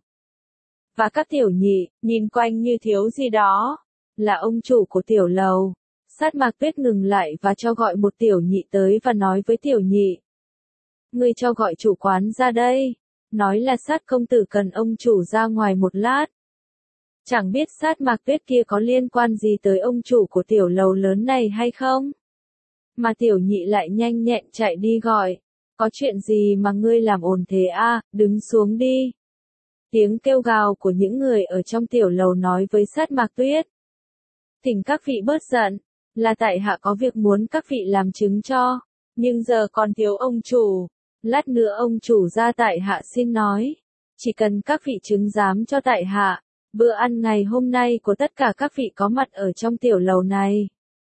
Và các tiểu nhị, nhìn quanh như thiếu gì đó. Là ông chủ của tiểu lầu. Sát Mạc Tuyết ngừng lại và cho gọi một tiểu nhị tới và nói với tiểu nhị. Ngươi cho gọi chủ quán ra đây. Nói là Sát công tử cần ông chủ ra ngoài một lát. Chẳng biết Sát Mạc Tuyết kia có liên quan gì tới ông chủ của tiểu lầu lớn này hay không? Mà tiểu nhị lại nhanh nhẹn chạy đi gọi. Có chuyện gì mà ngươi làm ồn thế a, đứng xuống đi. Tiếng kêu gào của những người ở trong tiểu lầu nói với Sát Mạc Tuyết. Thỉnh các vị bớt giận, là tại hạ có việc muốn các vị làm chứng cho, nhưng giờ còn thiếu ông chủ. Lát nữa ông chủ ra tại hạ xin nói. Chỉ cần các vị chứng giám cho tại hạ, bữa ăn ngày hôm nay của tất cả các vị có mặt ở trong tiểu lầu này.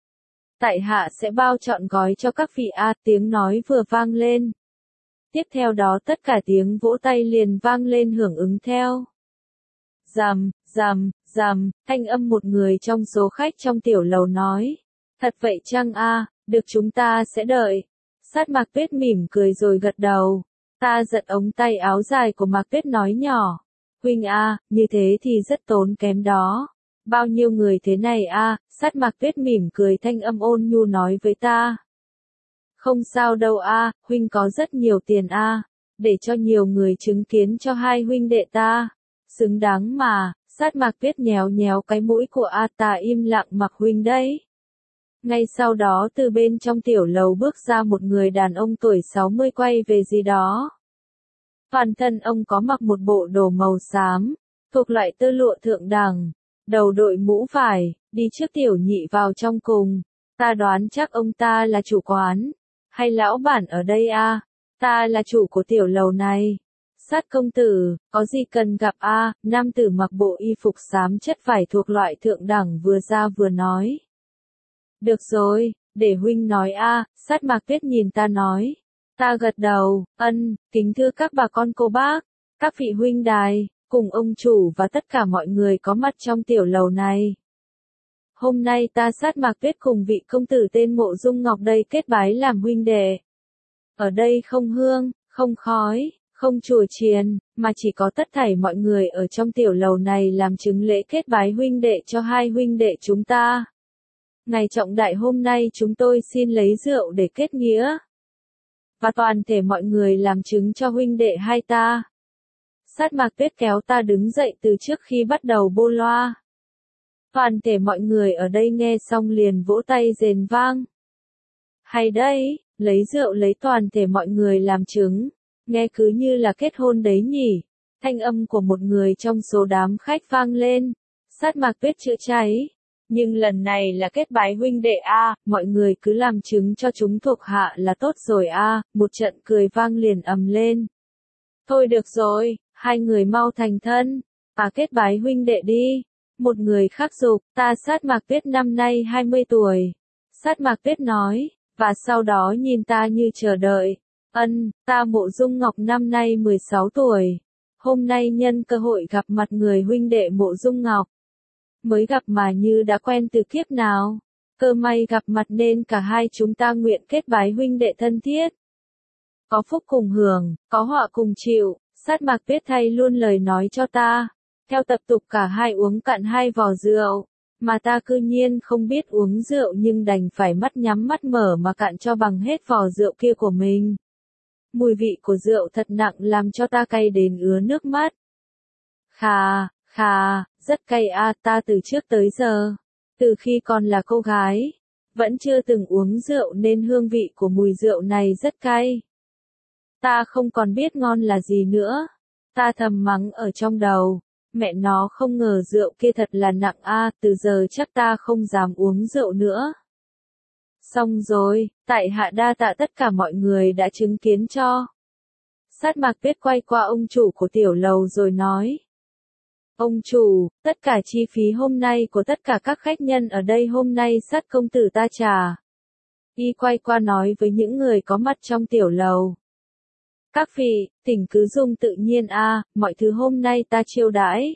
Tại hạ sẽ bao trọn gói cho các vị a, tiếng nói vừa vang lên. Tiếp theo đó tất cả tiếng vỗ tay liền vang lên hưởng ứng theo. Rầm, rầm, rầm, thanh âm một người trong số khách trong tiểu lầu nói. Thật vậy chăng a, được chúng ta sẽ đợi. Sát Mạc Tuyết mỉm cười rồi gật đầu. Ta giật ống tay áo dài của Mạc Tuyết nói nhỏ. Huynh a, như thế thì rất tốn kém đó. Bao nhiêu người thế này a? Sát Mạc Tuyết mỉm cười thanh âm ôn nhu nói với ta. Không sao đâu a, huynh có rất nhiều tiền a, để cho nhiều người chứng kiến cho hai huynh đệ ta. Xứng đáng mà. Sát Mạc Tuyết nhéo nhéo cái mũi của a, ta im lặng mặc huynh đấy. Ngay sau đó từ bên trong tiểu lầu bước ra một người đàn ông tuổi sáu mươi quay về gì đó. Toàn thân ông có mặc một bộ đồ màu xám, thuộc loại tơ lụa thượng đẳng, đầu đội mũ vải, đi trước tiểu nhị vào trong cùng. Ta đoán chắc ông ta là chủ quán, hay lão bản ở đây a? Ta là chủ của tiểu lầu này. Sát công tử, có gì cần gặp a? Nam tử mặc bộ y phục xám chất vải thuộc loại thượng đẳng vừa ra vừa nói. Được rồi, để huynh nói a. Sát Mạc Tuyết nhìn ta nói. Ta gật đầu, ân, kính thưa các bà con cô bác, các vị huynh đài, cùng ông chủ và tất cả mọi người có mặt trong tiểu lầu này. Hôm nay ta Sát Mạc Tuyết cùng vị công tử tên Mộ Dung Ngọc đây kết bái làm huynh đệ. Ở đây không hương, không khói, không chùa chiền, mà chỉ có tất thảy mọi người ở trong tiểu lầu này làm chứng lễ kết bái huynh đệ cho hai huynh đệ chúng ta. Ngày trọng đại hôm nay chúng tôi xin lấy rượu để kết nghĩa. Và toàn thể mọi người làm chứng cho huynh đệ hai ta. Sát Mạc Tuyết kéo ta đứng dậy từ trước khi bắt đầu bô loa. Toàn thể mọi người ở đây nghe xong liền vỗ tay rền vang. Hay đấy, lấy rượu lấy toàn thể mọi người làm chứng. Nghe cứ như là kết hôn đấy nhỉ. Thanh âm của một người trong số đám khách vang lên. Sát Mạc Tuyết chữa cháy. Nhưng lần này là kết bái huynh đệ a, mọi người cứ làm chứng cho chúng thuộc hạ là tốt rồi a, một trận cười vang liền ầm lên. Thôi được rồi, hai người mau thành thân, à kết bái huynh đệ đi. Một người khác giục, ta Sát Mạc Tuyết năm nay hai mươi tuổi. Sát Mạc Tuyết nói, và sau đó nhìn ta như chờ đợi. Ân, ta Mộ Dung Ngọc năm nay mười sáu tuổi. Hôm nay nhân cơ hội gặp mặt người huynh đệ Mộ Dung Ngọc. Mới gặp mà như đã quen từ kiếp nào. Cơ may gặp mặt nên cả hai chúng ta nguyện kết bái huynh đệ thân thiết. Có phúc cùng hưởng, có họa cùng chịu, Sát Mạc Tuyết thay luôn lời nói cho ta. Theo tập tục cả hai uống cạn hai vò rượu, mà ta cư nhiên không biết uống rượu nhưng đành phải mắt nhắm mắt mở mà cạn cho bằng hết vò rượu kia của mình. Mùi vị của rượu thật nặng làm cho ta cay đến ứa nước mắt. Khà, khà, rất cay a, ta từ trước tới giờ, từ khi còn là cô gái, vẫn chưa từng uống rượu nên hương vị của mùi rượu này rất cay. Ta không còn biết ngon là gì nữa. Ta thầm mắng ở trong đầu. Mẹ nó không ngờ rượu kia thật là nặng a, từ giờ chắc ta không dám uống rượu nữa. Xong rồi, tại hạ đa tạ tất cả mọi người đã chứng kiến cho. Sát Mạc Tuyết quay qua ông chủ của tiểu lầu rồi nói. Ông chủ, tất cả chi phí hôm nay của tất cả các khách nhân ở đây hôm nay Sát công tử ta trả. Y quay qua nói với những người có mặt trong tiểu lầu. Các vị, thỉnh cứ dung tự nhiên a, à, mọi thứ hôm nay ta chiêu đãi.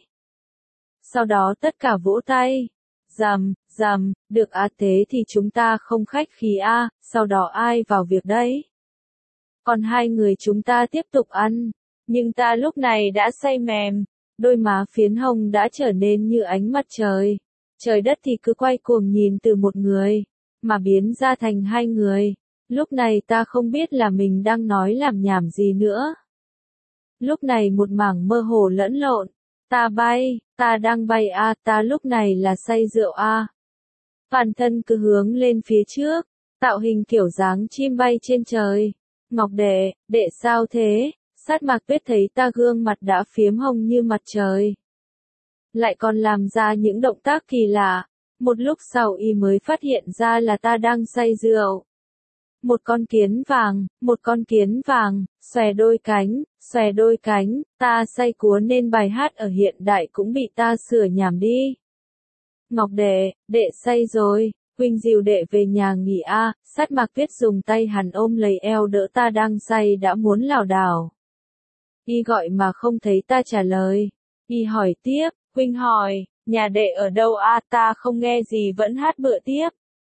Sau đó tất cả vỗ tay. Rầm, rầm, được à thế thì chúng ta không khách khí a, à, sau đó ai vào việc đấy. Còn hai người chúng ta tiếp tục ăn, nhưng ta lúc này đã say mềm, đôi má phiến hồng đã trở nên như ánh mặt trời. Trời đất thì cứ quay cuồng nhìn từ một người, mà biến ra thành hai người. Lúc này ta không biết là mình đang nói làm nhảm gì nữa. Lúc này một mảng mơ hồ lẫn lộn. Ta bay, ta đang bay a, à, ta lúc này là say rượu a. À. Toàn thân cứ hướng lên phía trước, tạo hình kiểu dáng chim bay trên trời. Ngọc đệ, đệ sao thế? Sát Mạc Tuyết thấy ta gương mặt đã phiếm hồng như mặt trời. Lại còn làm ra những động tác kỳ lạ. Một lúc sau y mới phát hiện ra là ta đang say rượu. Một con kiến vàng, một con kiến vàng, xòe đôi cánh, xòe đôi cánh, ta say cúa nên bài hát ở hiện đại cũng bị ta sửa nhảm đi. Ngọc đệ, đệ say rồi, huynh dìu đệ về nhà nghỉ a. À. Sát Mạc Tuyết dùng tay hắn ôm lấy eo đỡ ta đang say đã muốn lảo đảo. Y gọi mà không thấy ta trả lời. Y hỏi tiếp, huynh hỏi, nhà đệ ở đâu a? À, ta không nghe gì vẫn hát bựa tiếp.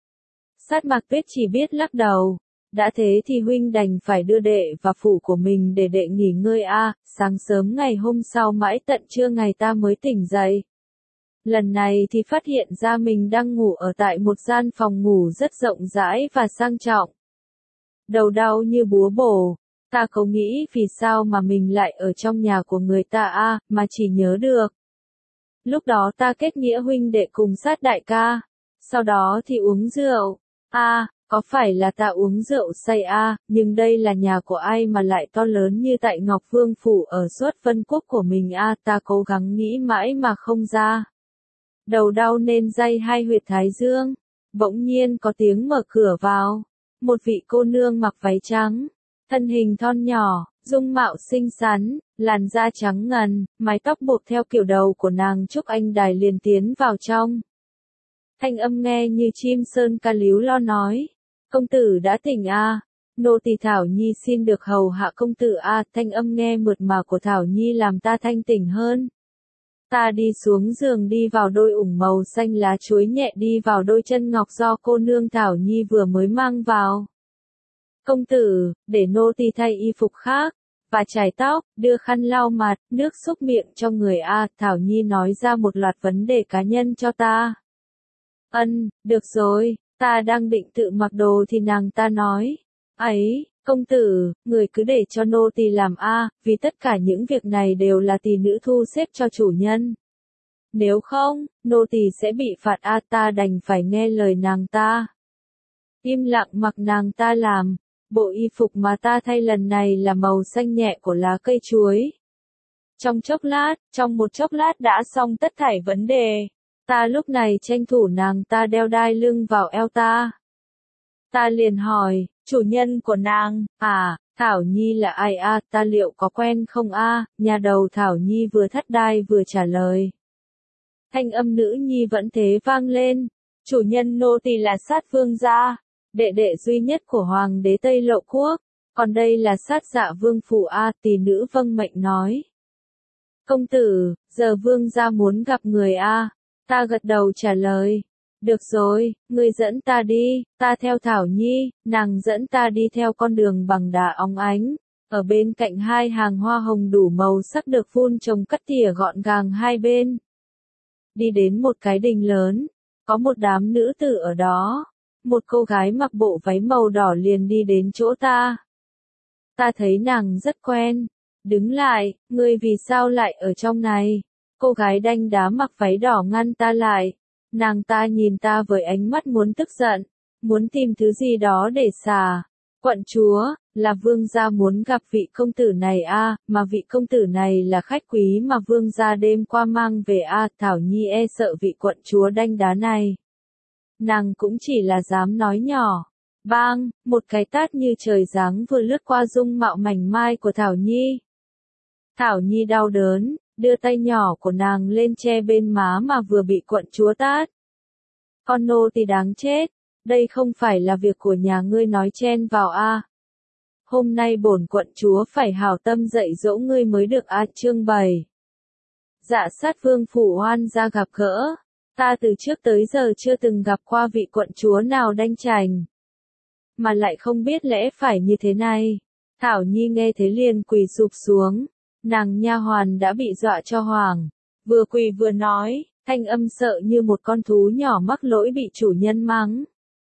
Sát Mạc Tuyết chỉ biết lắc đầu. Đã thế thì huynh đành phải đưa đệ vào phủ của mình để đệ nghỉ ngơi a. À, sáng sớm ngày hôm sau mãi tận trưa ngày ta mới tỉnh dậy. Lần này thì phát hiện ra mình đang ngủ ở tại một gian phòng ngủ rất rộng rãi và sang trọng. Đầu đau như búa bổ. Ta không nghĩ vì sao mà mình lại ở trong nhà của người ta a, à, mà chỉ nhớ được. Lúc đó ta kết nghĩa huynh đệ cùng Sát đại ca. Sau đó thì uống rượu. A, à, có phải là ta uống rượu say a, à, nhưng đây là nhà của ai mà lại to lớn như tại Ngọc Vương Phủ ở suốt Vân Quốc của mình a, à, ta cố gắng nghĩ mãi mà không ra. Đầu đau nên day hai huyệt thái dương. Bỗng nhiên có tiếng mở cửa vào. Một vị cô nương mặc váy trắng. Thân hình thon nhỏ, dung mạo xinh xắn, làn da trắng ngần, mái tóc buộc theo kiểu đầu của nàng Trúc Anh Đài liền tiến vào trong. Thanh âm nghe như chim sơn ca líu lo nói. Công tử đã tỉnh a, à? Nô tỳ Thảo Nhi xin được hầu hạ công tử a. À? Thanh âm nghe mượt mà của Thảo Nhi làm ta thanh tỉnh hơn. Ta đi xuống giường đi vào đôi ủng màu xanh lá chuối nhẹ đi vào đôi chân ngọc do cô nương Thảo Nhi vừa mới mang vào. Công tử, để nô tỳ thay y phục khác, và chải tóc, đưa khăn lau mặt, nước xúc miệng cho người a. À, Thảo Nhi nói ra một loạt vấn đề cá nhân cho ta. Ân, được rồi, ta đang định tự mặc đồ thì nàng ta nói. Ấy, công tử, người cứ để cho nô tỳ làm a, à, vì tất cả những việc này đều là tỳ nữ thu xếp cho chủ nhân. Nếu không, nô tỳ sẽ bị phạt a, à, ta đành phải nghe lời nàng ta. Im lặng mặc nàng ta làm. Bộ y phục mà ta thay lần này là màu xanh nhẹ của lá cây chuối. Trong chốc lát, trong một chốc lát đã xong tất thảy vấn đề. Ta lúc này tranh thủ nàng ta đeo đai lưng vào eo ta. Ta liền hỏi, chủ nhân của nàng, à, Thảo Nhi là ai a, à, ta liệu có quen không a, à? Nhà đầu Thảo Nhi vừa thắt đai vừa trả lời. Thanh âm nữ nhi vẫn thế vang lên, chủ nhân nô tỳ là Sát Vương gia, đệ đệ duy nhất của Hoàng đế Tây Lộ Quốc, còn đây là Sát Dạ Vương phủ a, à, tỷ nữ vâng mệnh nói. Công tử, giờ Vương gia muốn gặp người a, à? Ta gật đầu trả lời. Được rồi, ngươi dẫn ta đi, ta theo Thảo Nhi, nàng dẫn ta đi theo con đường bằng đá óng ánh. Ở bên cạnh hai hàng hoa hồng đủ màu sắc được phun trồng cắt tỉa gọn gàng hai bên. Đi đến một cái đình lớn, có một đám nữ tử ở đó. Một cô gái mặc bộ váy màu đỏ liền đi đến chỗ ta. Ta thấy nàng rất quen. Đứng lại, ngươi vì sao lại ở trong này? Cô gái đanh đá mặc váy đỏ ngăn ta lại. Nàng ta nhìn ta với ánh mắt muốn tức giận, muốn tìm thứ gì đó để xả. Quận chúa, là vương gia muốn gặp vị công tử này a, à, mà vị công tử này là khách quý mà vương gia đêm qua mang về a, à, Thảo Nhi e sợ vị quận chúa đanh đá này. Nàng cũng chỉ là dám nói nhỏ. Bang, một cái tát như trời giáng vừa lướt qua dung mạo mảnh mai của Thảo Nhi. Thảo Nhi đau đớn, đưa tay nhỏ của nàng lên che bên má mà vừa bị quận chúa tát. Con nô tỳ đáng chết, đây không phải là việc của nhà ngươi nói chen vào a. À. Hôm nay bổn quận chúa phải hảo tâm dạy dỗ ngươi mới được a, à, chương bảy. Dạ Sát Vương phủ oan ra gặp gỡ, ta từ trước tới giờ chưa từng gặp qua vị quận chúa nào đanh chành. Mà lại không biết lẽ phải như thế này. Thảo Nhi nghe thế liền quỳ sụp xuống. Nàng nha hoàn đã bị dọa cho hoảng, vừa quỳ vừa nói, thanh âm sợ như một con thú nhỏ mắc lỗi bị chủ nhân mắng.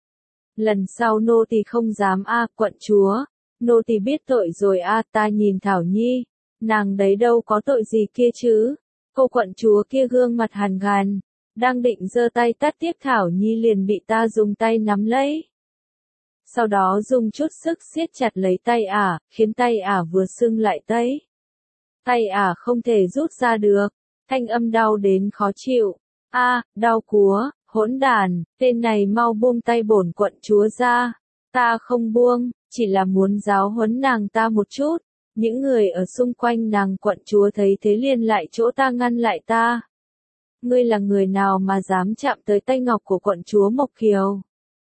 Lần sau nô tỳ không dám a, à, quận chúa, nô tỳ biết tội rồi a, à, ta nhìn Thảo Nhi, nàng đấy đâu có tội gì kia chứ. Cô quận chúa kia gương mặt hằn gàn, đang định giơ tay tát tiếp Thảo Nhi liền bị ta dùng tay nắm lấy. Sau đó dùng chút sức siết chặt lấy tay ả, à, khiến tay ả à vừa sưng lại tấy. Tay ả à không thể rút ra được, thanh âm đau đến khó chịu. A, à, đau cúa, hỗn đàn, tên này mau buông tay bổn quận chúa ra. Ta không buông, chỉ là muốn giáo huấn nàng ta một chút. Những người ở xung quanh nàng quận chúa thấy thế liền lại chỗ ta ngăn lại ta. Ngươi là người nào mà dám chạm tới tay ngọc của quận chúa Mộc Kiều?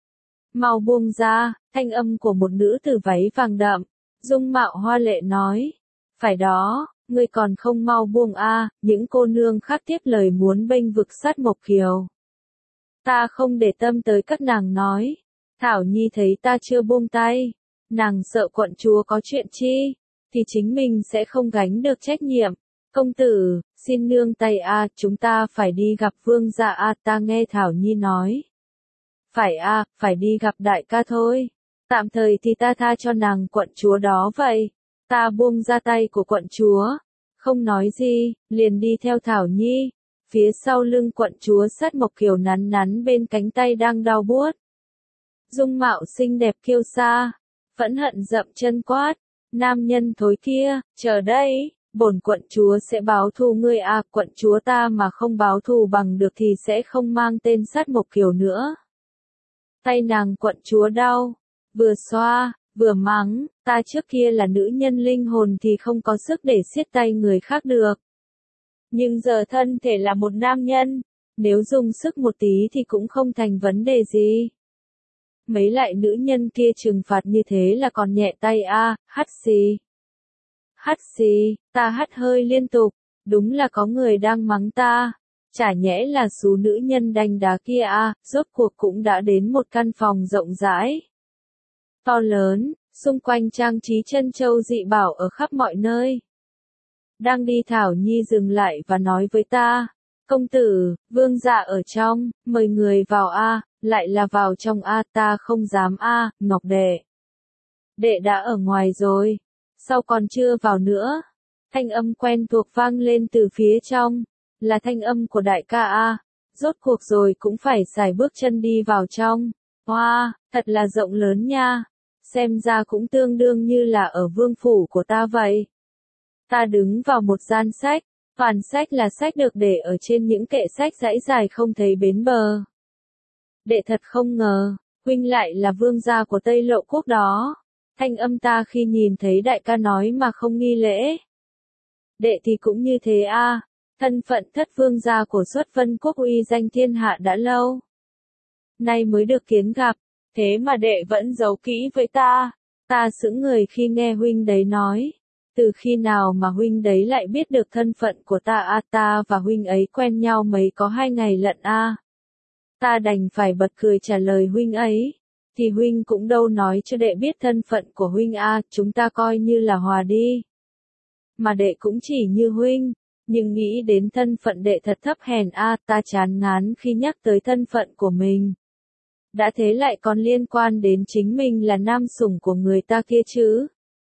Mau buông ra, thanh âm của một nữ tử váy vàng đậm, dung mạo hoa lệ nói. Phải đó. Ngươi còn không mau buông a, à, những cô nương khác tiếp lời muốn bênh vực Sát Mộc Kiều. Ta không để tâm tới các nàng nói. Thảo Nhi thấy ta chưa buông tay, nàng sợ quận chúa có chuyện chi, thì chính mình sẽ không gánh được trách nhiệm. Công tử, xin nương tay a, à, chúng ta phải đi gặp vương gia a, à, ta nghe Thảo Nhi nói. Phải a, à, phải đi gặp đại ca thôi. Tạm thời thì ta tha cho nàng quận chúa đó vậy. Ta buông ra tay của quận chúa, không nói gì, liền đi theo Thảo Nhi. Phía sau lưng quận chúa Sát Mộc Kiều nắn nắn bên cánh tay đang đau buốt. Dung mạo xinh đẹp kiêu sa, phẫn hận dậm chân quát, nam nhân thối kia, chờ đây, bổn quận chúa sẽ báo thù ngươi à, quận chúa ta mà không báo thù bằng được thì sẽ không mang tên Sát Mộc Kiều nữa. Tay nàng quận chúa đau, vừa xoa, vừa mắng, ta trước kia là nữ nhân linh hồn thì không có sức để siết tay người khác được. Nhưng giờ thân thể là một nam nhân, nếu dùng sức một tí thì cũng không thành vấn đề gì. Mấy lại nữ nhân kia trừng phạt như thế là còn nhẹ tay a, à, hắt xì. Hắt xì, ta hắt hơi liên tục, đúng là có người đang mắng ta. Chả nhẽ là số nữ nhân đanh đá kia a, à, rốt cuộc cũng đã đến một căn phòng rộng rãi. To lớn, xung quanh trang trí trân châu dị bảo ở khắp mọi nơi. Đang đi Thảo Nhi dừng lại và nói với ta, công tử, vương dạ ở trong, mời người vào a, lại là vào trong a, ta không dám a, Ngọc đệ. Đệ đã ở ngoài rồi, sao còn chưa vào nữa? Thanh âm quen thuộc vang lên từ phía trong, là thanh âm của đại ca a, rốt cuộc rồi cũng phải xài bước chân đi vào trong. Hoa, wow, thật là rộng lớn nha. Xem ra cũng tương đương như là ở vương phủ của ta vậy. Ta đứng vào một gian sách, Toàn sách là sách được để ở trên những kệ sách dãy dài không thấy bến bờ. Đệ thật không ngờ, huynh lại là vương gia của Tây Lộ Quốc đó. Thanh âm ta khi nhìn thấy đại ca nói mà không nghi lễ. Đệ thì cũng như thế a, thân phận thất vương gia của Xuất Vân Quốc uy danh thiên hạ đã lâu. Nay mới được kiến gặp, thế mà đệ vẫn giấu kỹ với ta. Ta sững người khi nghe huynh đấy nói. Từ khi nào mà huynh đấy lại biết được thân phận của ta a, à, ta và huynh ấy quen nhau mấy có hai ngày lận a. À. Ta đành phải bật cười trả lời huynh ấy. Thì huynh cũng đâu nói cho đệ biết thân phận của huynh a, à, chúng ta coi như là hòa đi. Mà đệ cũng chỉ như huynh, nhưng nghĩ đến thân phận đệ thật thấp hèn a, à, ta chán ngán khi nhắc tới thân phận của mình. Đã thế lại còn liên quan đến chính mình là nam sủng của người ta kia chứ.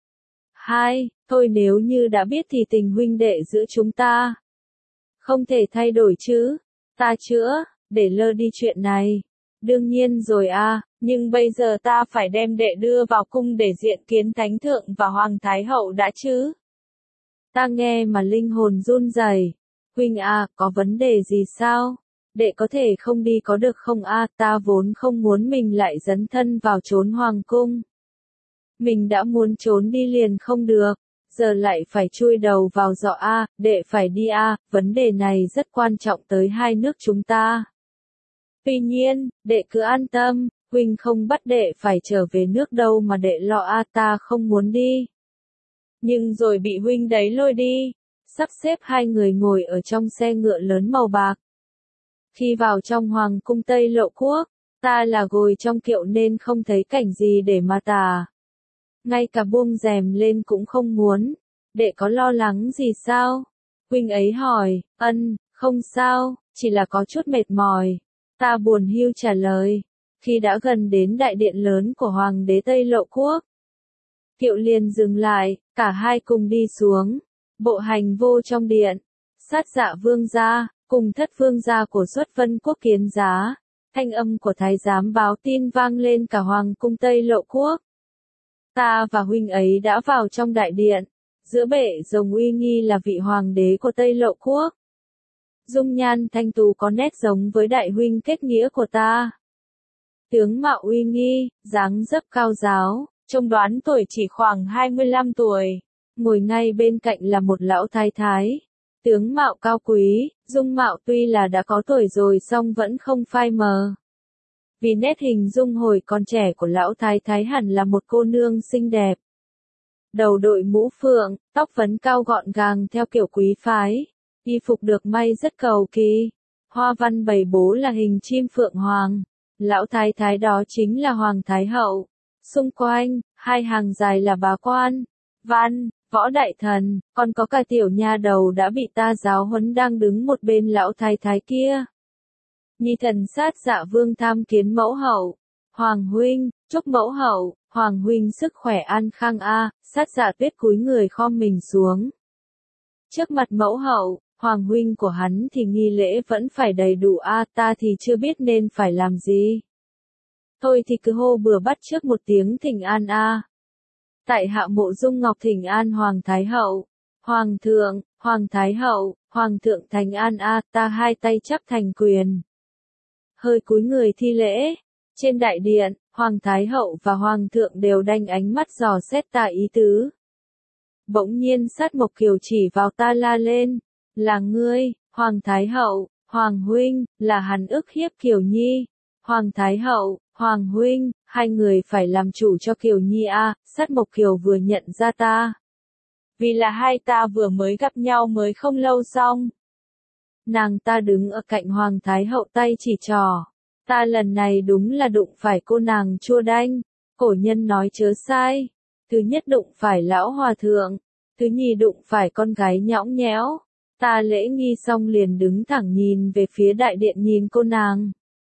Hai, thôi nếu như đã biết thì tình huynh đệ giữa chúng ta không thể thay đổi chứ. Ta chữa, để lơ đi chuyện này. Đương nhiên rồi a, à, nhưng bây giờ ta phải đem đệ đưa vào cung để diện kiến thánh thượng và hoàng thái hậu đã chứ. Ta nghe mà linh hồn run rẩy. Huynh a, à, có vấn đề gì sao? Đệ có thể không đi có được không a, à, ta vốn không muốn mình lại dấn thân vào trốn hoàng cung. Mình đã muốn trốn đi liền không được, giờ lại phải chui đầu vào giỏ a, à, đệ phải đi a, à, vấn đề này rất quan trọng tới hai nước chúng ta. Tuy nhiên, đệ cứ an tâm, huynh không bắt đệ phải trở về nước đâu mà đệ lo a, à, ta không muốn đi. Nhưng rồi bị huynh đấy lôi đi, sắp xếp hai người ngồi ở trong xe ngựa lớn màu bạc. Khi vào trong hoàng cung Tây Lộ Quốc, ta là ngồi trong kiệu nên không thấy cảnh gì để mà tả. Ngay cả buông rèm lên cũng không muốn. Đệ có lo lắng gì sao? Huynh ấy hỏi. Ân, không sao, chỉ là có chút mệt mỏi. Ta buồn hiu trả lời. Khi đã gần đến đại điện lớn của hoàng đế Tây Lộ Quốc, kiệu liền dừng lại, cả hai cùng đi xuống, bộ hành vô trong điện. Sát Dạ vương gia cùng thất vương gia của Xuất Vân Quốc kiến giá. Thanh âm của thái giám báo tin vang lên cả hoàng cung Tây Lộ Quốc. Ta và huynh ấy đã vào trong đại điện, giữa bệ rồng uy nghi là vị hoàng đế của Tây Lộ Quốc. Dung nhan thanh tú có nét giống với đại huynh kết nghĩa của ta. Tướng mạo uy nghi, dáng dấp cao ráo, trông đoán tuổi chỉ khoảng hai mươi lăm tuổi. Ngồi ngay bên cạnh là một lão thái thái. Tướng mạo cao quý, dung mạo tuy là đã có tuổi rồi song vẫn không phai mờ. Vì nét hình dung hồi còn trẻ của lão thái thái hẳn là một cô nương xinh đẹp. Đầu đội mũ phượng, tóc vấn cao gọn gàng theo kiểu quý phái. Y phục được may rất cầu kỳ. Hoa văn bày bố là hình chim phượng hoàng. Lão thái thái đó chính là hoàng thái hậu. Xung quanh, hai hàng dài là bá quan, văn, võ đại thần, còn có cả tiểu nha đầu đã bị ta giáo huấn đang đứng một bên lão thái thái kia. Nhi thần Sát Dạ vương tham kiến mẫu hậu. Hoàng huynh, chúc mẫu hậu, hoàng huynh sức khỏe an khang a. Sát Dạ tuyết cúi người khom mình xuống. Trước mặt mẫu hậu, hoàng huynh của hắn thì nghi lễ vẫn phải đầy đủ a, ta thì chưa biết nên phải làm gì. Thôi thì cứ hô bừa bắt trước một tiếng thỉnh an a. Tại hạ Mộ Dung Ngọc thỉnh an hoàng thái hậu. Hoàng thượng, hoàng thái hậu, hoàng thượng thành an a, ta hai tay chắp thành quyền. Hơi cúi người thi lễ. Trên đại điện, hoàng thái hậu và hoàng thượng đều đanh ánh mắt dò xét ta ý tứ. Bỗng nhiên Sát Mộc Kiều chỉ vào ta la lên. Là ngươi, hoàng thái hậu, hoàng huynh, là hắn ức hiếp Kiều Nhi. Hoàng thái hậu, hoàng huynh, hai người phải làm chủ cho Kiều Nhi a. Sát Mộc Kiều vừa nhận ra ta. Vì là hai ta vừa mới gặp nhau mới không lâu xong. Nàng ta đứng ở cạnh hoàng thái hậu tay chỉ trò. Ta lần này đúng là đụng phải cô nàng chua đanh. Cổ nhân nói chớ sai. Thứ nhất đụng phải lão hòa thượng. Thứ nhì đụng phải con gái nhõng nhẽo. Ta lễ nghi xong liền đứng thẳng nhìn về phía đại điện nhìn cô nàng.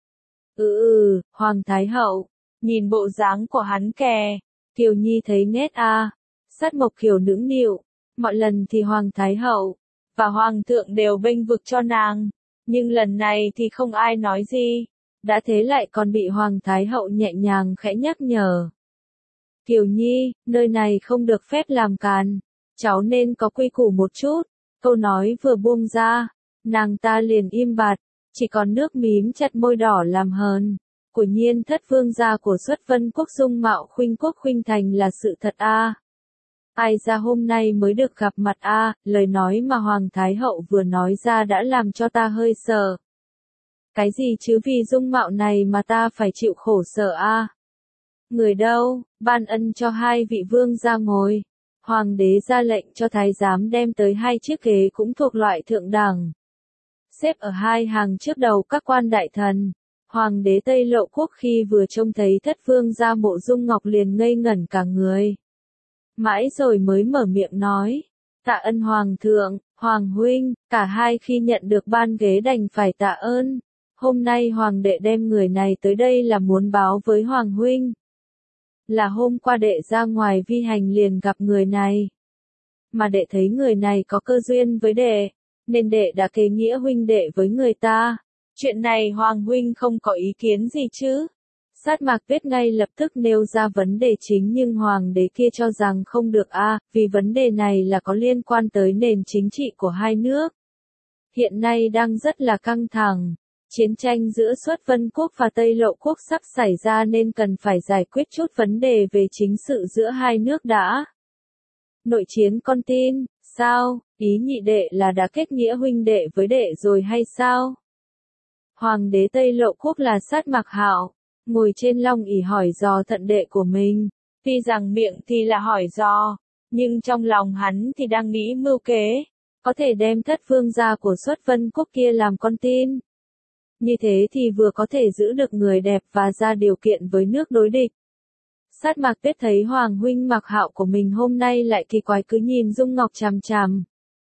Ừ ừ, hoàng thái hậu. Nhìn bộ dáng của hắn kè. Kiều Nhi thấy nghét a. À. Sát Mộc Kiều nũng nịu. Mọi lần thì hoàng thái hậu và hoàng thượng đều bênh vực cho nàng. Nhưng lần này thì không ai nói gì. Đã thế lại còn bị hoàng thái hậu nhẹ nhàng khẽ nhắc nhở. Kiều Nhi, nơi này không được phép làm càn. Cháu nên có quy củ một chút. Câu nói vừa buông ra, nàng ta liền im bặt, chỉ còn nước mím chặt môi đỏ làm hờn. Của Nhiên thất vương gia của Xuất Vân Quốc dung mạo khuynh quốc khuynh thành là sự thật a. Ai ra hôm nay mới được gặp mặt a, lời nói mà Hoàng Thái Hậu vừa nói ra đã làm cho ta hơi sợ. Cái gì chứ vì dung mạo này mà ta phải chịu khổ sở a? Người đâu, ban ân cho hai vị vương gia ngồi. Hoàng đế ra lệnh cho thái giám đem tới hai chiếc ghế cũng thuộc loại thượng đẳng. Xếp ở hai hàng trước đầu các quan đại thần. Hoàng đế Tây Lộ Quốc khi vừa trông thấy thất vương gia Mộ Dung Ngọc liền ngây ngẩn cả người. Mãi rồi mới mở miệng nói, tạ ơn Hoàng thượng, Hoàng huynh, cả hai khi nhận được ban ghế đành phải tạ ơn. Hôm nay Hoàng đệ đem người này tới đây là muốn báo với Hoàng huynh. Là hôm qua đệ ra ngoài vi hành liền gặp người này. Mà đệ thấy người này có cơ duyên với đệ, nên đệ đã kế nghĩa huynh đệ với người ta. Chuyện này Hoàng huynh không có ý kiến gì chứ? Sát Mạc Tuyết ngay lập tức nêu ra vấn đề chính nhưng Hoàng đế kia cho rằng không được a, vì vấn đề này là có liên quan tới nền chính trị của hai nước. Hiện nay đang rất là căng thẳng. Chiến tranh giữa Xuất Vân Quốc và Tây Lộ Quốc sắp xảy ra nên cần phải giải quyết chút vấn đề về chính sự giữa hai nước đã. Nội chiến con tin, sao, ý nhị đệ là đã kết nghĩa huynh đệ với đệ rồi hay sao? Hoàng đế Tây Lộ Quốc là Sát Mạc Hạo, ngồi trên long ỷ hỏi dò thận đệ của mình. Tuy rằng miệng thì là hỏi dò, nhưng trong lòng hắn thì đang nghĩ mưu kế, có thể đem thất vương gia của Xuất Vân Quốc kia làm con tin. Như thế thì vừa có thể giữ được người đẹp và ra điều kiện với nước đối địch. Sát Mạc Tuyết thấy Hoàng huynh Mạc Hạo của mình hôm nay lại kỳ quái cứ nhìn Dung Ngọc chằm chằm,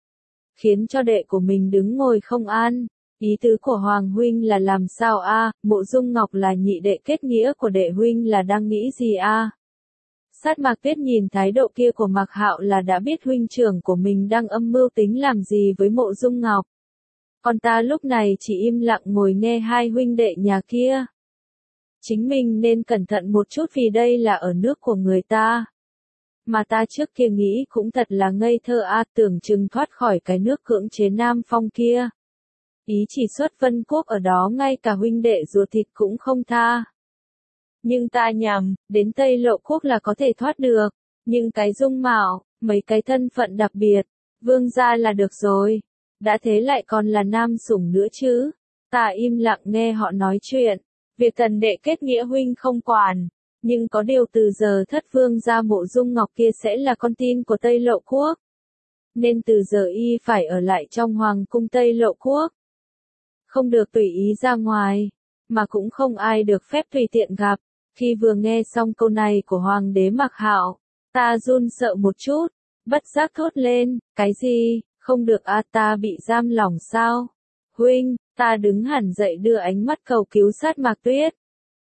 khiến cho đệ của mình đứng ngồi không an. Ý tứ của Hoàng huynh là làm sao a? Mộ Dung Ngọc là nhị đệ kết nghĩa của đệ huynh là đang nghĩ gì a? Sát Mạc Tuyết nhìn thái độ kia của Mạc Hạo là đã biết huynh trưởng của mình đang âm mưu tính làm gì với Mộ Dung Ngọc. Còn ta lúc này chỉ im lặng ngồi nghe hai huynh đệ nhà kia. Chính mình nên cẩn thận một chút vì đây là ở nước của người ta. Mà ta trước kia nghĩ cũng thật là ngây thơ a, tưởng chừng thoát khỏi cái nước cưỡng chế Nam Phong kia. Ý chỉ Xuất Vân Quốc ở đó ngay cả huynh đệ ruột thịt cũng không tha. Nhưng ta nhầm, đến Tây Lộ Quốc là có thể thoát được. Nhưng cái dung mạo, mấy cái thân phận đặc biệt, vương gia là được rồi. Đã thế lại còn là nam sủng nữa chứ. Ta im lặng nghe họ nói chuyện. Việc tần đệ kết nghĩa huynh không quản. Nhưng có điều từ giờ thất vương gia Mộ Dung Ngọc kia sẽ là con tin của Tây Lộ Quốc. Nên từ giờ y phải ở lại trong Hoàng cung Tây Lộ Quốc. Không được tùy ý ra ngoài. Mà cũng không ai được phép tùy tiện gặp. Khi vừa nghe xong câu này của Hoàng đế Mạc Hạo, ta run sợ một chút. Bất giác thốt lên, cái gì? Không được a, ta bị giam lỏng sao? Huynh, ta đứng hẳn dậy đưa ánh mắt cầu cứu Sát Mạc Tuyết.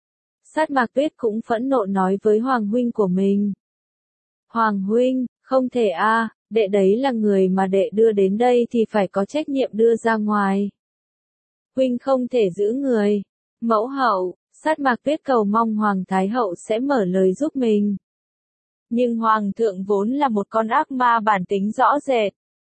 Sát Mạc Tuyết cũng phẫn nộ nói với Hoàng huynh của mình. Hoàng huynh, không thể a, đệ đấy là người mà đệ đưa đến đây thì phải có trách nhiệm đưa ra ngoài. Huynh không thể giữ người. Mẫu hậu, Sát Mạc Tuyết cầu mong Hoàng Thái Hậu sẽ mở lời giúp mình. Nhưng Hoàng thượng vốn là một con ác ma bản tính rõ rệt.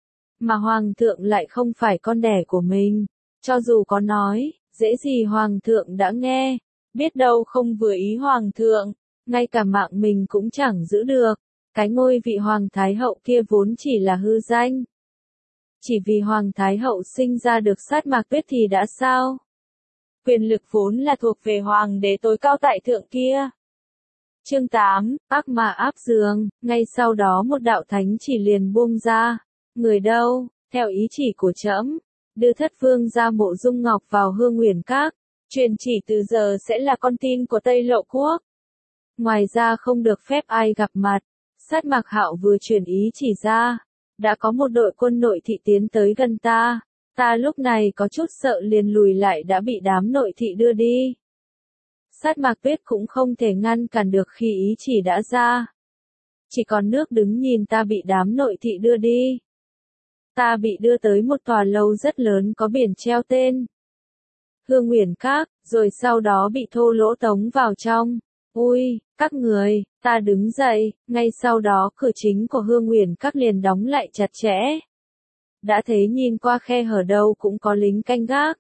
Mà Hoàng thượng lại không phải con đẻ của mình. Cho dù có nói, dễ gì Hoàng thượng đã nghe. Biết đâu không vừa ý Hoàng thượng, ngay cả mạng mình cũng chẳng giữ được. Cái ngôi vị Hoàng Thái Hậu kia vốn chỉ là hư danh. Chỉ vì Hoàng Thái Hậu sinh ra được Sát Mạc Tuyết thì đã sao? Quyền lực vốn là thuộc về Hoàng đế tối cao tại thượng kia. Chương tám, ác ma áp giường, ngay sau đó một đạo thánh chỉ liền buông ra. Người đâu, theo ý chỉ của trẫm, đưa thất vương gia Mộ Dung Ngọc vào Hương Nguyền Các, truyền chỉ từ giờ sẽ là con tin của Tây Lộ Quốc. Ngoài ra không được phép ai gặp mặt. Sát Mạc Hạo vừa truyền ý chỉ ra, đã có một đội quân nội thị tiến tới gần ta. Ta lúc này có chút sợ liền lùi lại đã bị đám nội thị đưa đi. Sát Mạc Tuyết cũng không thể ngăn cản được khi ý chỉ đã ra. Chỉ còn nước đứng nhìn ta bị đám nội thị đưa đi. Ta bị đưa tới một tòa lâu rất lớn có biển treo tên Hương Nguyền Các, rồi sau đó bị thô lỗ tống vào trong. Ui, các người, ta đứng dậy, ngay sau đó cửa chính của Hương Nguyền Các liền đóng lại chặt chẽ. đã thấy nhìn qua khe hở đâu cũng có lính canh gác.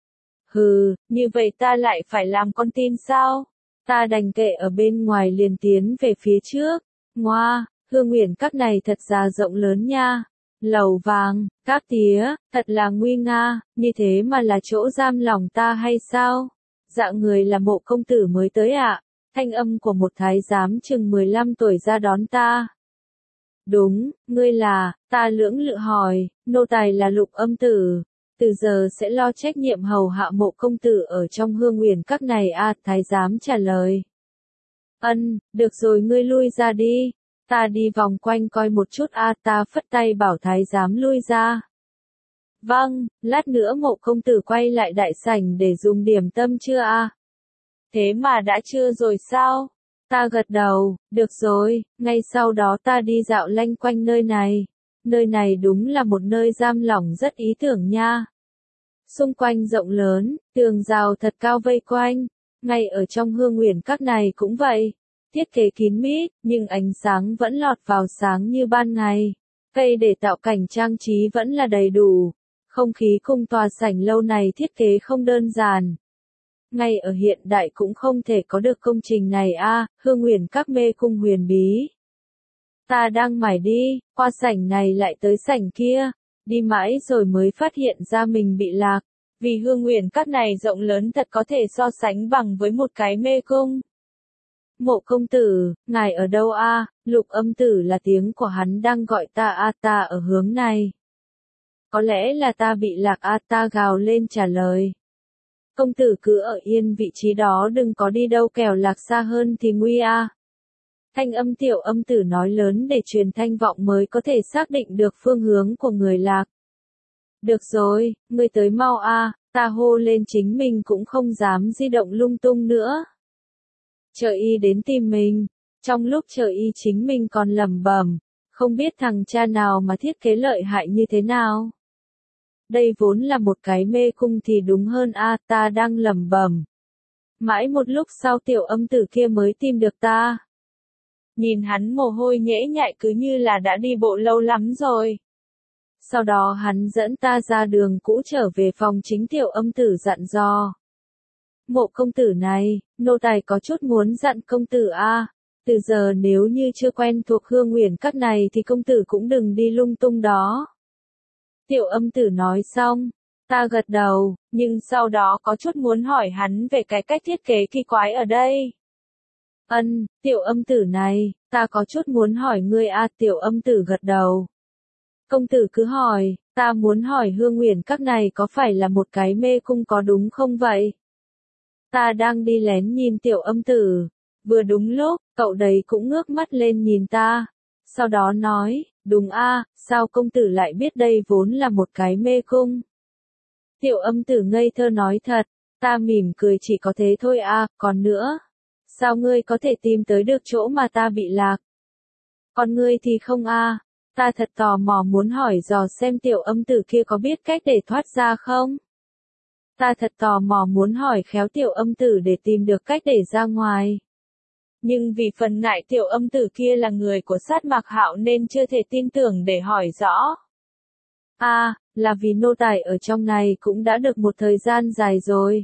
Hừ, như vậy ta lại phải làm con tin sao? Ta đành kệ ở bên ngoài liền tiến về phía trước. Ngoa, Hương Uyển Các này thật ra rộng lớn nha. Lầu vàng, các tía, thật là nguy nga, như thế mà là chỗ giam lòng ta hay sao? Dạ người là Mộ công tử mới tới ạ. À? Thanh âm của một thái giám chừng mười lăm tuổi ra đón ta. Đúng, ngươi là, ta lưỡng lự hỏi, nô tài là Lục Âm Tử. Từ giờ sẽ lo trách nhiệm hầu hạ Mộ công tử ở trong Hương Uyển Các này à, thái giám trả lời. Ân, được rồi ngươi lui ra đi. Ta đi vòng quanh coi một chút a à, ta phất tay bảo thái giám lui ra. Vâng, lát nữa Mộ công tử quay lại đại sảnh để dùng điểm tâm chưa a à? Thế mà đã chưa rồi sao? Ta gật đầu, được rồi, ngay sau đó ta đi dạo lanh quanh nơi này. Nơi này đúng là một nơi giam lỏng rất ý tưởng nha. Xung quanh rộng lớn, tường rào thật cao vây quanh. Ngay ở trong Hương Uyển Các này cũng vậy. Thiết kế kín mít, nhưng ánh sáng vẫn lọt vào sáng như ban ngày. Cây để tạo cảnh trang trí vẫn là đầy đủ. Không khí cung tòa sảnh lâu này thiết kế không đơn giản. Ngay ở hiện đại cũng không thể có được công trình này a, à, Hương Uyển Các mê cung huyền bí. Ta đang mải đi, qua sảnh này lại tới sảnh kia, đi mãi rồi mới phát hiện ra mình bị lạc. Vì Hương Uyển Các này rộng lớn thật có thể so sánh bằng với một cái mê cung. Mộ công tử, ngài ở đâu a? À? Lục Âm Tử là tiếng của hắn đang gọi ta a, à, ta ở hướng này. Có lẽ là ta bị lạc a, à, ta gào lên trả lời. Công tử cứ ở yên vị trí đó đừng có đi đâu kẻo lạc xa hơn thì nguy a. À. Thanh âm Tiểu Âm Tử nói lớn để truyền thanh vọng mới có thể xác định được phương hướng của người lạc. Được rồi, ngươi tới mau a, à, ta hô lên chính mình cũng không dám di động lung tung nữa. Chờ y đến tìm mình, trong lúc chờ y chính mình còn lẩm bẩm, không biết thằng cha nào mà thiết kế lợi hại như thế nào. Đây vốn là một cái mê cung thì đúng hơn a, à, ta đang lẩm bẩm. Mãi một lúc sau Tiểu Âm Tử kia mới tìm được ta. Nhìn hắn mồ hôi nhễ nhại cứ như là đã đi bộ lâu lắm rồi. Sau đó hắn dẫn ta ra đường cũ trở về phòng chính. Tiểu Âm Tử dặn dò. Mộ công tử này, nô tài có chút muốn dặn công tử a, à, từ giờ nếu như chưa quen thuộc Hương Uyển Các này thì công tử cũng đừng đi lung tung đó. Tiểu Âm Tử nói xong, ta gật đầu, nhưng sau đó có chút muốn hỏi hắn về cái cách thiết kế kỳ quái ở đây. Ân, Tiểu Âm Tử này, ta có chút muốn hỏi ngươi a, à, Tiểu Âm Tử gật đầu. Công tử cứ hỏi, ta muốn hỏi Hương Uyển Các này có phải là một cái mê cung có đúng không vậy? Ta đang đi lén nhìn Tiểu Âm Tử, vừa đúng lúc, cậu đấy cũng ngước mắt lên nhìn ta, sau đó nói, đúng a, à, sao công tử lại biết đây vốn là một cái mê cung? Tiểu Âm Tử ngây thơ nói thật, ta mỉm cười chỉ có thế thôi a, à, còn nữa, sao ngươi có thể tìm tới được chỗ mà ta bị lạc? Còn ngươi thì không a, à, ta thật tò mò muốn hỏi dò xem Tiểu Âm Tử kia có biết cách để thoát ra không? Ta thật tò mò muốn hỏi khéo Tiểu Âm Tử để tìm được cách để ra ngoài. Nhưng vì phần ngại Tiểu Âm Tử kia là người của Sát Mạc Hạo nên chưa thể tin tưởng để hỏi rõ. A, à, là vì nô tài ở trong này cũng đã được một thời gian dài rồi.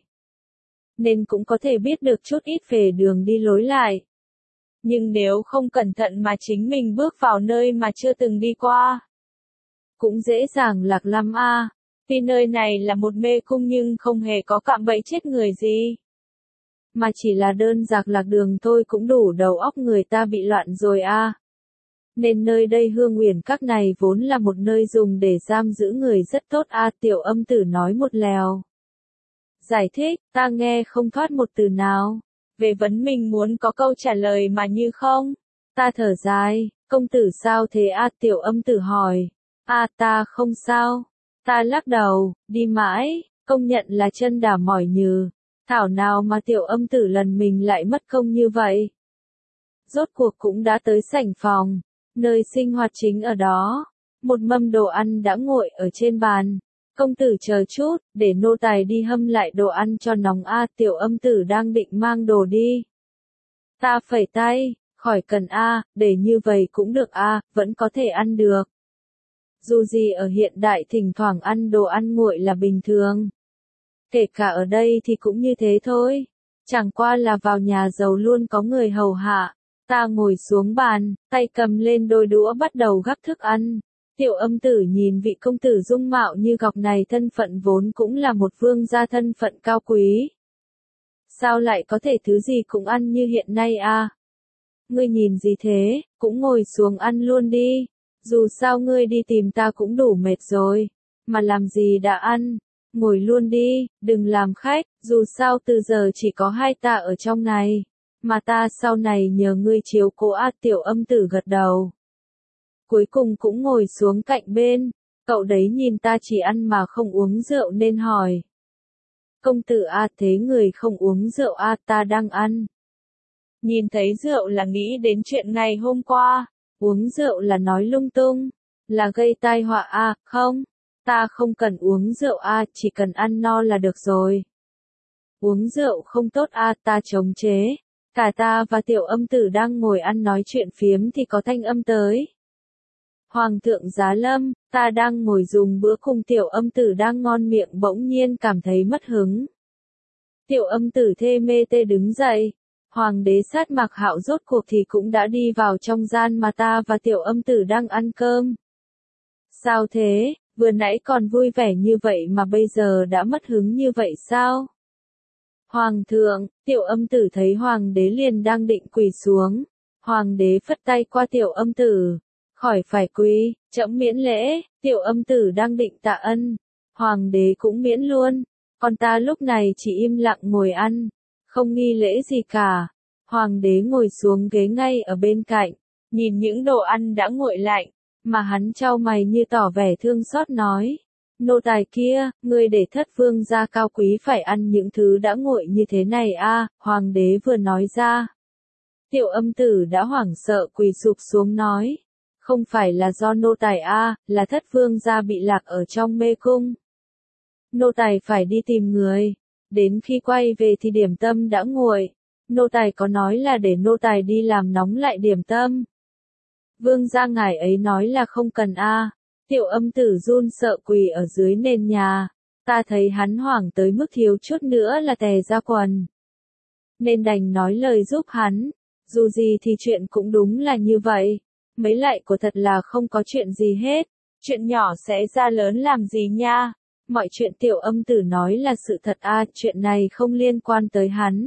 Nên cũng có thể biết được chút ít về đường đi lối lại. Nhưng nếu không cẩn thận mà chính mình bước vào nơi mà chưa từng đi qua, cũng dễ dàng lạc lắm a. À. Vì nơi này là một mê cung nhưng không hề có cạm bẫy chết người gì. Mà chỉ là đơn giản lạc đường thôi cũng đủ đầu óc người ta bị loạn rồi a. À. Nên nơi đây Hương Uyển Các này vốn là một nơi dùng để giam giữ người rất tốt a, à, Tiểu Âm Tử nói một lèo. Giải thích, ta nghe không thoát một từ nào. Về vấn mình muốn có câu trả lời mà như không. Ta thở dài, công tử sao thế a, à, Tiểu Âm Tử hỏi. A, à, ta không sao. Ta lắc đầu, đi mãi, công nhận là chân đà mỏi nhừ. Thảo nào mà Tiểu Âm Tử lần mình lại mất công như vậy. Rốt cuộc cũng đã tới sảnh phòng, nơi sinh hoạt chính ở đó. Một mâm đồ ăn đã nguội ở trên bàn. Công tử chờ chút, để nô tài đi hâm lại đồ ăn cho nóng a, à, Tiểu Âm Tử đang định mang đồ đi. Ta phẩy tay, khỏi cần a, à, để như vậy cũng được a, à, vẫn có thể ăn được. Dù gì ở hiện đại thỉnh thoảng ăn đồ ăn nguội là bình thường. Kể cả ở đây thì cũng như thế thôi. Chẳng qua là vào nhà giàu luôn có người hầu hạ. Ta ngồi xuống bàn, tay cầm lên đôi đũa bắt đầu gắp thức ăn. Tiểu Âm Tử nhìn vị công tử dung mạo như ngọc này, thân phận vốn cũng là một vương gia, thân phận cao quý. Sao lại có thể thứ gì cũng ăn như hiện nay à? Ngươi nhìn gì thế, cũng ngồi xuống ăn luôn đi. Dù sao ngươi đi tìm ta cũng đủ mệt rồi. Mà làm gì đã ăn, ngồi luôn đi, đừng làm khách, dù sao từ giờ chỉ có hai ta ở trong này. Mà ta sau này nhờ ngươi chiếu cố. A Tiểu Âm Tử gật đầu. Cuối cùng cũng ngồi xuống cạnh bên. Cậu đấy nhìn ta chỉ ăn mà không uống rượu nên hỏi. Công tử A thế người không uống rượu A, ta đang ăn. Nhìn thấy rượu là nghĩ đến chuyện ngày hôm qua. Uống rượu là nói lung tung. Là gây tai họa A, không. Ta không cần uống rượu A, chỉ cần ăn no là được rồi. Uống rượu không tốt A, ta chống chế. Cả ta và Tiểu Âm Tử đang ngồi ăn nói chuyện phiếm thì có thanh âm tới. Hoàng thượng giá lâm, ta đang ngồi dùng bữa cùng Tiểu Âm Tử đang ngon miệng bỗng nhiên cảm thấy mất hứng. Tiểu Âm Tử thê mê tê đứng dậy. Hoàng đế sát Mạc Hạo rốt cuộc thì cũng đã đi vào trong gian mà ta và Tiểu Âm Tử đang ăn cơm. Sao thế, vừa nãy còn vui vẻ như vậy mà bây giờ đã mất hứng như vậy sao? Hoàng thượng, Tiểu Âm Tử thấy Hoàng đế liền đang định quỳ xuống. Hoàng đế phất tay qua Tiểu Âm Tử. Khỏi phải quỳ, trẫm miễn lễ. Tiểu Âm Tử đang định tạ ân. Hoàng đế cũng miễn luôn. Còn ta lúc này chỉ im lặng ngồi ăn. Không nghi lễ gì cả. Hoàng đế ngồi xuống ghế ngay ở bên cạnh. Nhìn những đồ ăn đã nguội lạnh. Mà hắn chau mày như tỏ vẻ thương xót nói. Nô tài kia, ngươi để thất vương gia cao quý phải ăn những thứ đã nguội như thế này a? Hoàng đế vừa nói ra. Tiểu Âm Tử đã hoảng sợ quỳ sụp xuống nói. Không phải là do nô tài a, là thất vương gia bị lạc ở trong mê cung. Nô tài phải đi tìm người. Đến khi quay về thì điểm tâm đã nguội. Nô tài có nói là để nô tài đi làm nóng lại điểm tâm. Vương gia ngài ấy nói là không cần a. Tiểu Âm Tử run sợ quỳ ở dưới nền nhà. Ta thấy hắn hoảng tới mức thiếu chút nữa là tè ra quần. Nên đành nói lời giúp hắn. Dù gì thì chuyện cũng đúng là như vậy. Mấy lại của thật là không có chuyện gì hết. Chuyện nhỏ sẽ ra lớn làm gì nha. Mọi chuyện Tiểu Âm Tử nói là sự thật a, chuyện này không liên quan tới hắn.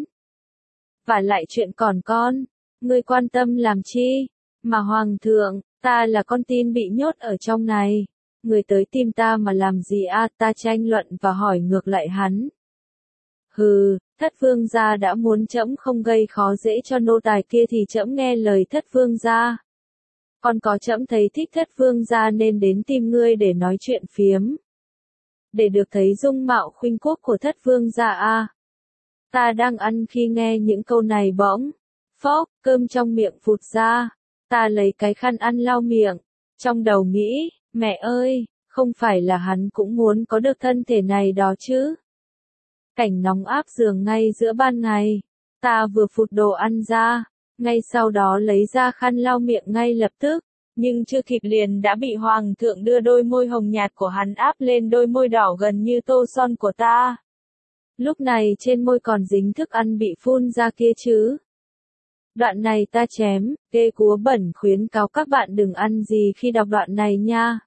Và lại chuyện còn con. Ngươi quan tâm làm chi? Mà Hoàng thượng, ta là con tin bị nhốt ở trong này. Người tới tìm ta mà làm gì a? Ta tranh luận và hỏi ngược lại hắn. Hừ, thất vương gia đã muốn trẫm không gây khó dễ cho nô tài kia thì trẫm nghe lời thất vương gia. Còn có trẫm thấy thích thất vương gia nên đến tìm ngươi để nói chuyện phiếm. Để được thấy dung mạo khuynh quốc của thất vương gia a. Ta đang ăn khi nghe những câu này bỗng. Phốc, cơm trong miệng phụt ra. Ta lấy cái khăn ăn lau miệng. Trong đầu nghĩ, mẹ ơi, không phải là hắn cũng muốn có được thân thể này đó chứ. Cảnh nóng áp giường ngay giữa ban ngày. Ta vừa phụt đồ ăn ra. Ngay sau đó lấy ra khăn lau miệng ngay lập tức. Nhưng chưa kịp liền đã bị Hoàng thượng đưa đôi môi hồng nhạt của hắn áp lên đôi môi đỏ gần như tô son của ta. Lúc này trên môi còn dính thức ăn bị phun ra kia chứ. Đoạn này ta chém, ghê cúa bẩn khuyến cáo các bạn đừng ăn gì khi đọc đoạn này nha.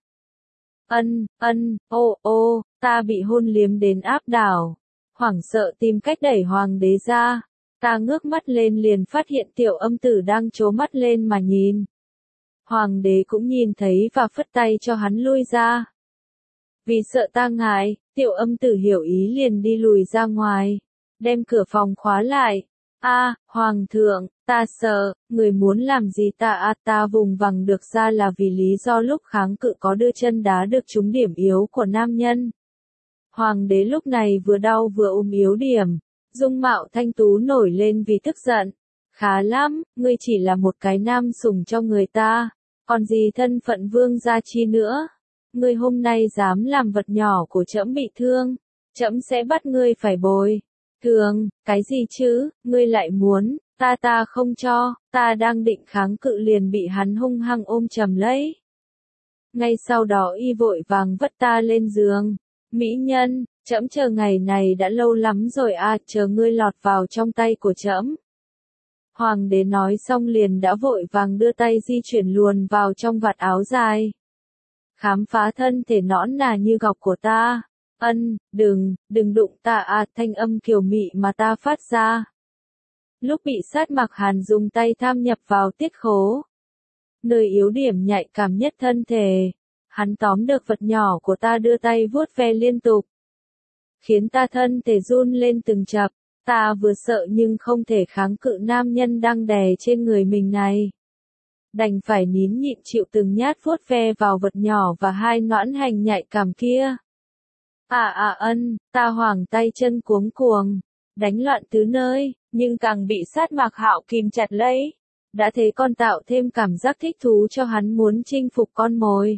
Ân, ân, ô, ô, ta bị hôn liếm đến áp đảo. Hoảng sợ tìm cách đẩy Hoàng đế ra. Ta ngước mắt lên liền phát hiện Tiểu Âm Tử đang trố mắt lên mà nhìn. Hoàng đế cũng nhìn thấy và phất tay cho hắn lui ra. Vì sợ ta ngại, Tiểu Âm Tử hiểu ý liền đi lùi ra ngoài. Đem cửa phòng khóa lại. A, Hoàng thượng, ta sợ, người muốn làm gì ta a? Ta vùng vằng được ra là vì lý do lúc kháng cự có đưa chân đá được trúng điểm yếu của nam nhân. Hoàng đế lúc này vừa đau vừa ôm yếu điểm. Dung mạo thanh tú nổi lên vì tức giận. Khá lắm, ngươi chỉ là một cái nam sủng cho người ta. Còn gì thân phận vương gia chi nữa. Ngươi hôm nay dám làm vật nhỏ của trẫm bị thương. Trẫm sẽ bắt ngươi phải bồi. Thường, cái gì chứ, ngươi lại muốn, ta ta không cho, ta đang định kháng cự liền bị hắn hung hăng ôm chầm lấy. Ngay sau đó y vội vàng vất ta lên giường. Mỹ nhân, trẫm chờ ngày này đã lâu lắm rồi a, chờ ngươi lọt vào trong tay của trẫm. Hoàng đế nói xong liền đã vội vàng đưa tay di chuyển luồn vào trong vạt áo dài. Khám phá thân thể nõn nà như ngọc của ta. Ân, đừng, đừng đụng ta à, thanh âm kiều mị mà ta phát ra. Lúc bị sát Mạc Hàn dùng tay tham nhập vào tiết khố, nơi yếu điểm nhạy cảm nhất thân thể, hắn tóm được vật nhỏ của ta đưa tay vuốt ve liên tục, khiến ta thân thể run lên từng chập. Ta vừa sợ nhưng không thể kháng cự nam nhân đang đè trên người mình này. Đành phải nín nhịn chịu từng nhát vuốt ve vào vật nhỏ và hai nõn hành nhạy cảm kia. À à ân, ta hoảng tay chân cuống cuồng, đánh loạn tứ nơi, nhưng càng bị sát Mạc Hạo kìm chặt lấy. Đã thế còn tạo thêm cảm giác thích thú cho hắn muốn chinh phục con mồi.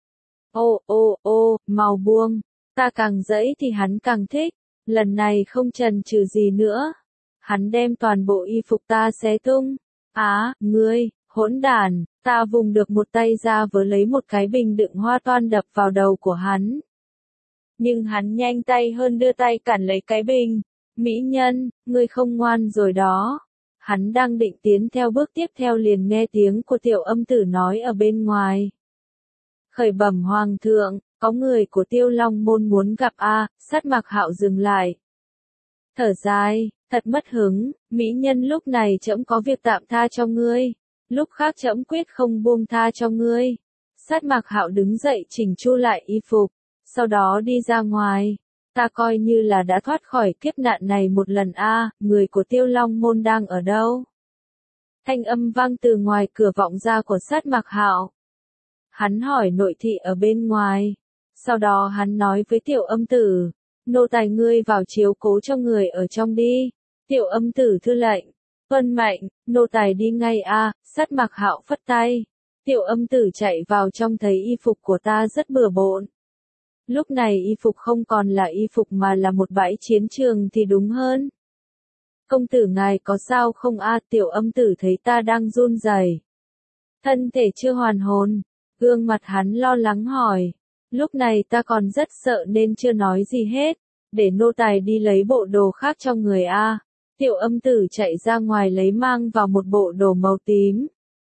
Ô ô ô, mau buông, ta càng dẫy thì hắn càng thích. Lần này không chần chừ gì nữa. Hắn đem toàn bộ y phục ta xé tung. Á, ngươi, hỗn đản, ta vùng được một tay ra vớ lấy một cái bình đựng hoa toan đập vào đầu của hắn. Nhưng hắn nhanh tay hơn đưa tay cản lấy cái bình. Mỹ nhân, ngươi không ngoan rồi đó. Hắn đang định tiến theo bước tiếp theo liền nghe tiếng của tiểu âm tử nói ở bên ngoài. Khởi bẩm hoàng thượng, có người của Tiêu Long môn muốn gặp a. Sát Mạc Hạo dừng lại. Thở dài, thật mất hứng, mỹ nhân lúc này trẫm có việc tạm tha cho ngươi, lúc khác trẫm quyết không buông tha cho ngươi. Sát Mạc Hạo đứng dậy chỉnh chu lại y phục, sau đó đi ra ngoài. Ta coi như là đã thoát khỏi kiếp nạn này một lần a, người của Tiêu Long môn đang ở đâu? Thanh âm vang từ ngoài cửa vọng ra của Sát Mạc Hạo. Hắn hỏi nội thị ở bên ngoài. Sau đó hắn nói với tiểu âm tử, nô tài ngươi vào chiếu cố cho người ở trong đi. Tiểu âm tử thư lệnh, tuân mệnh, nô tài đi ngay a. Sát Mạc Hạo phất tay. Tiểu âm tử chạy vào trong thấy y phục của ta rất bừa bộn. Lúc này y phục không còn là y phục mà là một bãi chiến trường thì đúng hơn. Công tử ngài có sao không a? Tiểu âm tử thấy ta đang run rẩy, thân thể chưa hoàn hồn, gương mặt hắn lo lắng hỏi. Lúc này ta còn rất sợ nên chưa nói gì hết, để nô tài đi lấy bộ đồ khác cho người a. Tiểu âm tử chạy ra ngoài lấy mang vào một bộ đồ màu tím.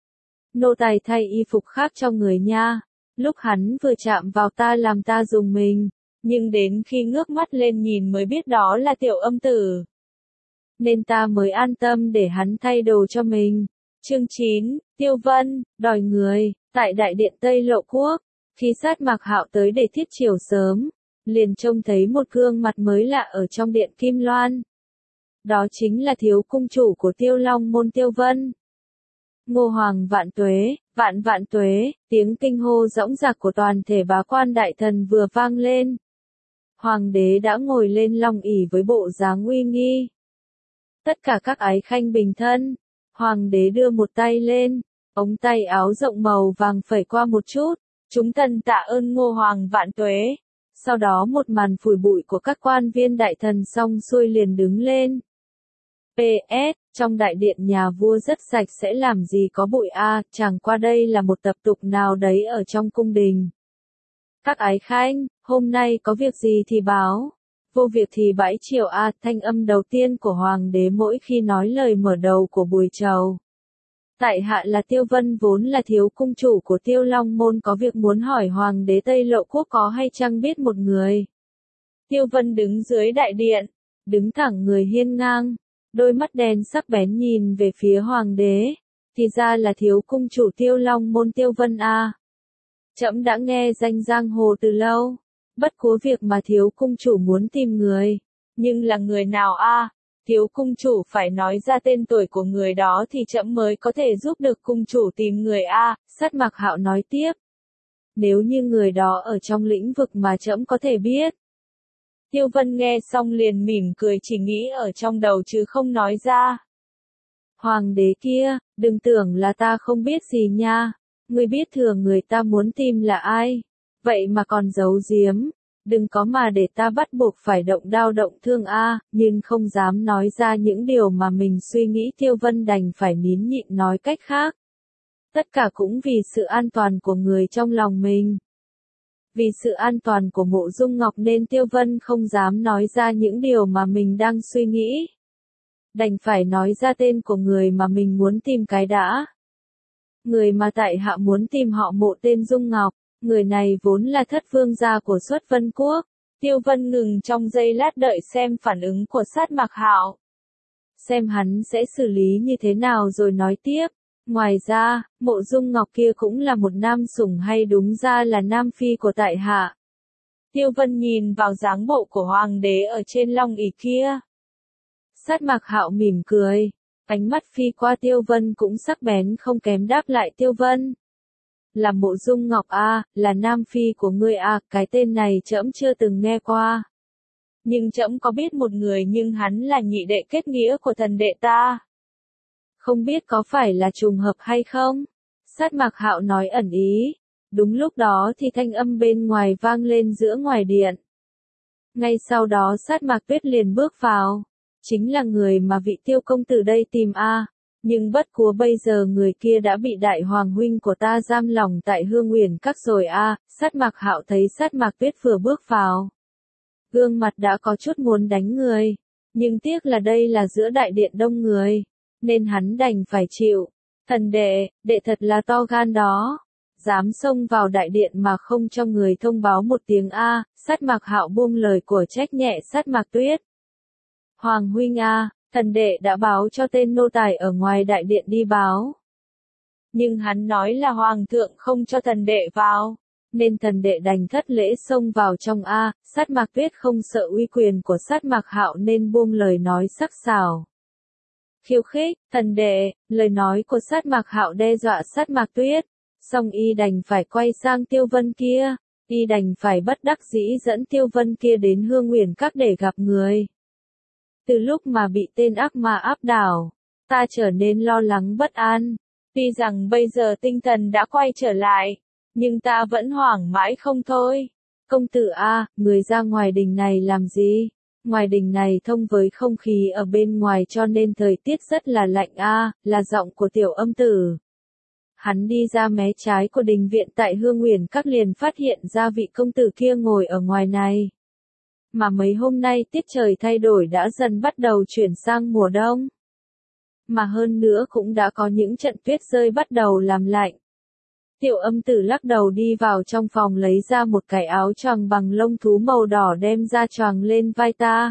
Nô tài thay y phục khác cho người nha. Lúc hắn vừa chạm vào ta làm ta rùng mình, nhưng đến khi ngước mắt lên nhìn mới biết đó là tiểu âm tử. Nên ta mới an tâm để hắn thay đồ cho mình. Chương chín, Tiêu Vân, đòi người, tại đại điện Tây Lộ Quốc. Khi Sát Mạc Hạo tới để thiết chiều sớm, liền trông thấy một gương mặt mới lạ ở trong điện Kim Loan. Đó chính là thiếu cung chủ của Tiêu Long môn Tiêu Vân. Ngô Hoàng vạn tuế, vạn vạn tuế, tiếng kinh hô dõng dạc của toàn thể bá quan đại thần vừa vang lên. Hoàng đế đã ngồi lên long ỷ với bộ dáng uy nghi. Tất cả các ái khanh bình thân. Hoàng đế đưa một tay lên, ống tay áo rộng màu vàng phẩy qua một chút. Chúng thần tạ ơn Ngô Hoàng vạn tuế. Sau đó một màn phủi bụi của các quan viên đại thần xong xuôi liền đứng lên. pê ét, trong đại điện nhà vua rất sạch sẽ làm gì có bụi a, chẳng qua đây là một tập tục nào đấy ở trong cung đình. Các ái khanh, hôm nay có việc gì thì báo, vô việc thì bãi triều a, thanh âm đầu tiên của hoàng đế mỗi khi nói lời mở đầu của buổi chầu. Tại hạ là Tiêu Vân vốn là thiếu cung chủ của Tiêu Long môn có việc muốn hỏi hoàng đế Tây Lộ Quốc có hay chăng biết một người. Tiêu Vân đứng dưới đại điện, đứng thẳng người hiên ngang, đôi mắt đen sắc bén nhìn về phía hoàng đế, thì ra là thiếu cung chủ Tiêu Long môn Tiêu Vân a. Trẫm đã nghe danh giang hồ từ lâu, bất cố việc mà thiếu cung chủ muốn tìm người, nhưng là người nào a? Thiếu cung chủ phải nói ra tên tuổi của người đó thì trẫm mới có thể giúp được cung chủ tìm người a. Sát Mạc Hạo nói tiếp. Nếu như người đó ở trong lĩnh vực mà trẫm có thể biết. Tiêu Vân nghe xong liền mỉm cười chỉ nghĩ ở trong đầu chứ không nói ra. Hoàng đế kia, đừng tưởng là ta không biết gì nha. Ngươi biết thừa người ta muốn tìm là ai. Vậy mà còn giấu giếm. Đừng có mà để ta bắt buộc phải động đao động thương a, nhưng không dám nói ra những điều mà mình suy nghĩ. Tiêu Vân đành phải nín nhịn nói cách khác. Tất cả cũng vì sự an toàn của người trong lòng mình. Vì sự an toàn của Mộ Dung Ngọc nên Tiêu Vân không dám nói ra những điều mà mình đang suy nghĩ. Đành phải nói ra tên của người mà mình muốn tìm cái đã. Người mà tại hạ muốn tìm họ Mộ tên Dung Ngọc, người này vốn là thất vương gia của Xuất Vân Quốc. Tiêu Vân ngừng trong giây lát đợi xem phản ứng của Sát Mạc Hạo. Xem hắn sẽ xử lý như thế nào rồi nói tiếp. Ngoài ra, Mộ Dung Ngọc kia cũng là một nam sủng hay đúng ra là nam phi của tại hạ. Tiêu Vân nhìn vào dáng bộ của hoàng đế ở trên long ỷ kia. Sát Mạc Hạo mỉm cười, ánh mắt phi qua Tiêu Vân cũng sắc bén không kém đáp lại Tiêu Vân. Là Mộ Dung Ngọc a, là nam phi của ngươi a, cái tên này trẫm chưa từng nghe qua. Nhưng trẫm có biết một người nhưng hắn là nhị đệ kết nghĩa của thần đệ ta. Không biết có phải là trùng hợp hay không? Sát Mạc Hạo nói ẩn ý. Đúng lúc đó thì thanh âm bên ngoài vang lên giữa ngoài điện. Ngay sau đó Sát Mạc Tuyết liền bước vào. Chính là người mà vị Tiêu công tử đây tìm a. Nhưng bất quá bây giờ người kia đã bị đại hoàng huynh của ta giam lòng tại Hương Uyển Các rồi a. Sát Mạc Hạo thấy Sát Mạc Tuyết vừa bước vào. Gương mặt đã có chút muốn đánh người. Nhưng tiếc là đây là giữa đại điện đông người. Nên hắn đành phải chịu. Thần đệ, đệ thật là to gan đó. Dám xông vào đại điện mà không cho người thông báo một tiếng a. Sát Mạc Hạo buông lời của trách nhẹ Sát Mạc Tuyết. Hoàng huynh a, thần đệ đã báo cho tên nô tài ở ngoài đại điện đi báo. Nhưng hắn nói là hoàng thượng không cho thần đệ vào. Nên thần đệ đành thất lễ xông vào trong a. Sát Mạc Tuyết không sợ uy quyền của Sát Mạc Hạo nên buông lời nói sắc sảo. Khiêu khích, thần đệ, lời nói của Sát Mạc Hạo đe dọa Sát Mạc Tuyết. Song y đành phải quay sang Tiêu Vân kia. Y đành phải bất đắc dĩ dẫn Tiêu Vân kia đến Hương Uyển Các để gặp người. Từ lúc mà bị tên ác ma áp đảo, ta trở nên lo lắng bất an. Tuy rằng bây giờ tinh thần đã quay trở lại, nhưng ta vẫn hoảng mãi không thôi. Công tử a, người ra ngoài đình này làm gì? Ngoài đình này thông với không khí ở bên ngoài cho nên thời tiết rất là lạnh a, là giọng của Tiểu Âm Tử. Hắn đi ra mé trái của đình viện tại Hương Uyển Các liền phát hiện ra vị công tử kia ngồi ở ngoài này. Mà mấy hôm nay tiết trời thay đổi đã dần bắt đầu chuyển sang mùa đông. Mà hơn nữa cũng đã có những trận tuyết rơi bắt đầu làm lạnh. Tiểu Âm Tử lắc đầu đi vào trong phòng lấy ra một cái áo choàng bằng lông thú màu đỏ đem ra choàng lên vai ta.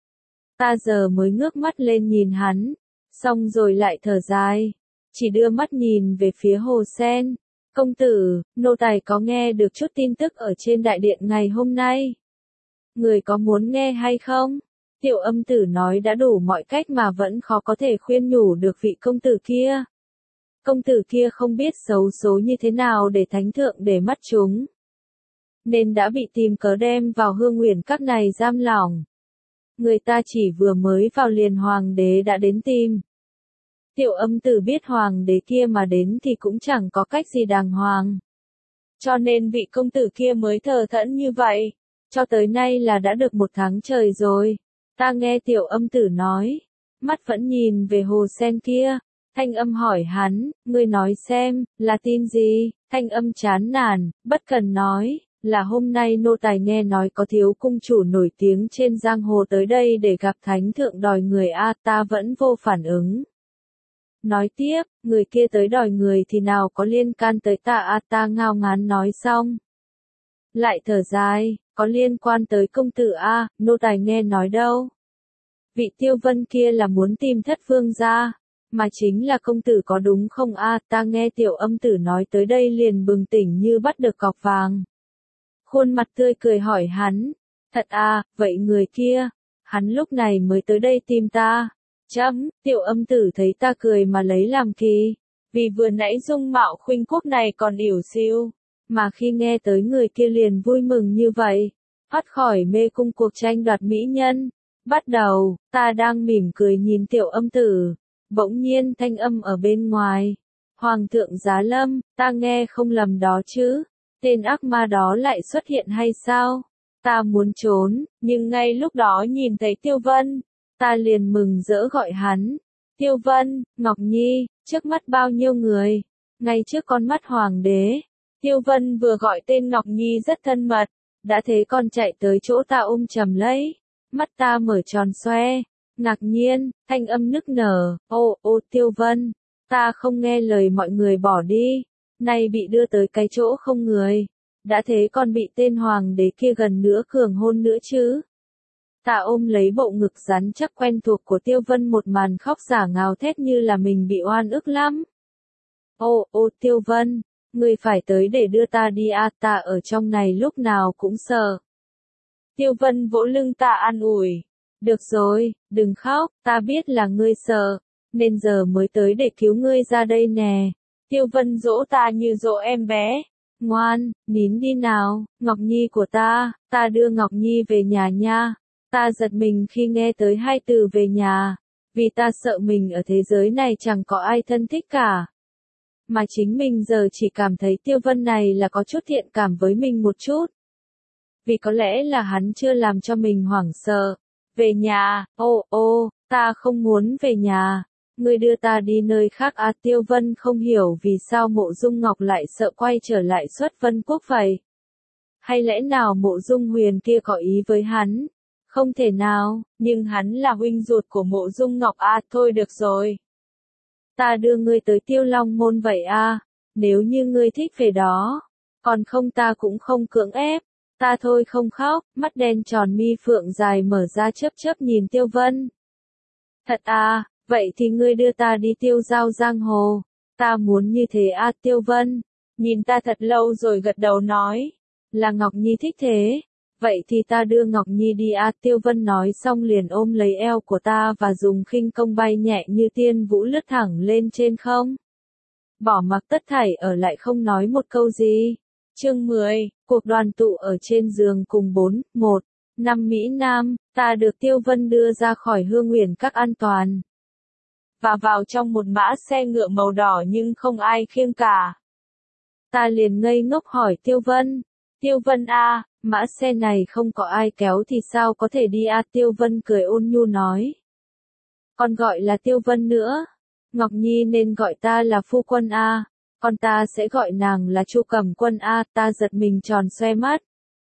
Ta giờ mới ngước mắt lên nhìn hắn, xong rồi lại thở dài, chỉ đưa mắt nhìn về phía Hồ Sen. Công tử, nô tài có nghe được chút tin tức ở trên đại điện ngày hôm nay. Người có muốn nghe hay không? Tiểu Âm Tử nói đã đủ mọi cách mà vẫn khó có thể khuyên nhủ được vị công tử kia. Công tử kia không biết xấu số như thế nào để thánh thượng để mắt chúng. Nên đã bị tìm cớ đem vào Hương Uyển Các này giam lỏng. Người ta chỉ vừa mới vào liền hoàng đế đã đến tìm. Tiểu Âm Tử biết hoàng đế kia mà đến thì cũng chẳng có cách gì đàng hoàng. Cho nên vị công tử kia mới thờ thẫn như vậy. Cho tới nay là đã được một tháng trời rồi. Ta nghe Tiểu Âm Tử nói. Mắt vẫn nhìn về Hồ Sen kia. Thanh âm hỏi hắn, ngươi nói xem, là tin gì? Thanh âm chán nản, bất cần nói, là hôm nay nô tài nghe nói có thiếu cung chủ nổi tiếng trên giang hồ tới đây để gặp thánh thượng đòi người a, ta vẫn vô phản ứng. Nói tiếp, người kia tới đòi người thì nào có liên can tới ta a, ta ngao ngán nói xong. Lại thở dài, có liên quan tới công tử a, nô tài nghe nói đâu. Vị Tiêu Vân kia là muốn tìm Thất Vương gia. Mà chính là công tử có đúng không a? Ta nghe Tiểu Âm Tử nói tới đây liền bừng tỉnh như bắt được cọc vàng. Khuôn mặt tươi cười hỏi hắn, thật à, vậy người kia, hắn lúc này mới tới đây tìm ta. Chấm, Tiểu Âm Tử thấy ta cười mà lấy làm kỳ, vì vừa nãy dung mạo khuynh quốc này còn ỉu xìu, mà khi nghe tới người kia liền vui mừng như vậy, thoát khỏi mê cung cuộc tranh đoạt mỹ nhân. Bắt đầu, ta đang mỉm cười nhìn Tiểu Âm Tử. Bỗng nhiên thanh âm ở bên ngoài. Hoàng thượng Giá Lâm, ta nghe không lầm đó chứ. Tên ác ma đó lại xuất hiện hay sao? Ta muốn trốn, nhưng ngay lúc đó nhìn thấy Tiêu Vân. Ta liền mừng rỡ gọi hắn. Tiêu Vân, Ngọc Nhi, trước mắt bao nhiêu người. ngay trước con mắt hoàng đế. Tiêu Vân vừa gọi tên Ngọc Nhi rất thân mật, đã thế con chạy tới chỗ ta ôm chầm lấy, mắt ta mở tròn xoe, ngạc nhiên, thanh âm nức nở, ô ô Tiêu Vân, ta không nghe lời mọi người bỏ đi, nay bị đưa tới cái chỗ không người, đã thế con bị tên hoàng đế kia gần nữa cường hôn nữa chứ. Ta ôm lấy bộ ngực rắn chắc quen thuộc của Tiêu Vân, một màn khóc giả ngào thét như là mình bị oan ức lắm. Ô ô Tiêu Vân, ngươi phải tới để đưa ta đi à, ta ở trong này lúc nào cũng sợ. Tiêu Vân vỗ lưng ta an ủi. Được rồi, đừng khóc, ta biết là ngươi sợ, nên giờ mới tới để cứu ngươi ra đây nè. Tiêu Vân dỗ ta như dỗ em bé. Ngoan, nín đi nào, Ngọc Nhi của ta, ta đưa Ngọc Nhi về nhà nha. Ta giật mình khi nghe tới hai từ về nhà, vì ta sợ mình ở thế giới này chẳng có ai thân thích cả. Mà chính mình giờ chỉ cảm thấy Tiêu Vân này là có chút thiện cảm với mình một chút. Vì có lẽ là hắn chưa làm cho mình hoảng sợ. Về nhà, ô ô, ta không muốn về nhà. Ngươi đưa ta đi nơi khác à, Tiêu Vân không hiểu vì sao Mộ Dung Ngọc lại sợ quay trở lại Xuất Vân Quốc vậy. Hay lẽ nào Mộ Dung Huyền kia có ý với hắn? Không thể nào, nhưng hắn là huynh ruột của Mộ Dung Ngọc à, thôi được rồi. Ta đưa ngươi tới Tiêu Long Môn vậy à, nếu như ngươi thích về đó, còn không ta cũng không cưỡng ép. Ta thôi không khóc, mắt đen tròn mi phượng dài mở ra chớp chớp nhìn Tiêu Vân. Thật à, vậy thì ngươi đưa ta đi tiêu giao giang hồ. Ta muốn như thế à, Tiêu Vân. Nhìn ta thật lâu rồi gật đầu nói. Là Ngọc Nhi thích thế. Vậy thì ta đưa Ngọc Nhi đi à, Tiêu Vân nói xong liền ôm lấy eo của ta và dùng khinh công bay nhẹ như tiên vũ lướt thẳng lên trên không. Bỏ mặc tất thảy ở lại không nói một câu gì. Chương mười, cuộc đoàn tụ ở trên giường cùng bốn, một, năm Mỹ Nam, ta được Tiêu Vân đưa ra khỏi Hương Nguyền Các an toàn. Và vào trong một mã xe ngựa màu đỏ nhưng không ai khiêng cả. Ta liền ngây ngốc hỏi Tiêu Vân. Tiêu Vân a, mã xe này không có ai kéo thì sao có thể đi a, Tiêu Vân cười ôn nhu nói. Còn gọi là Tiêu Vân nữa. Ngọc Nhi nên gọi ta là phu quân a. Còn ta sẽ gọi nàng là Chu Cẩm Quân a, ta giật mình tròn xoe mắt.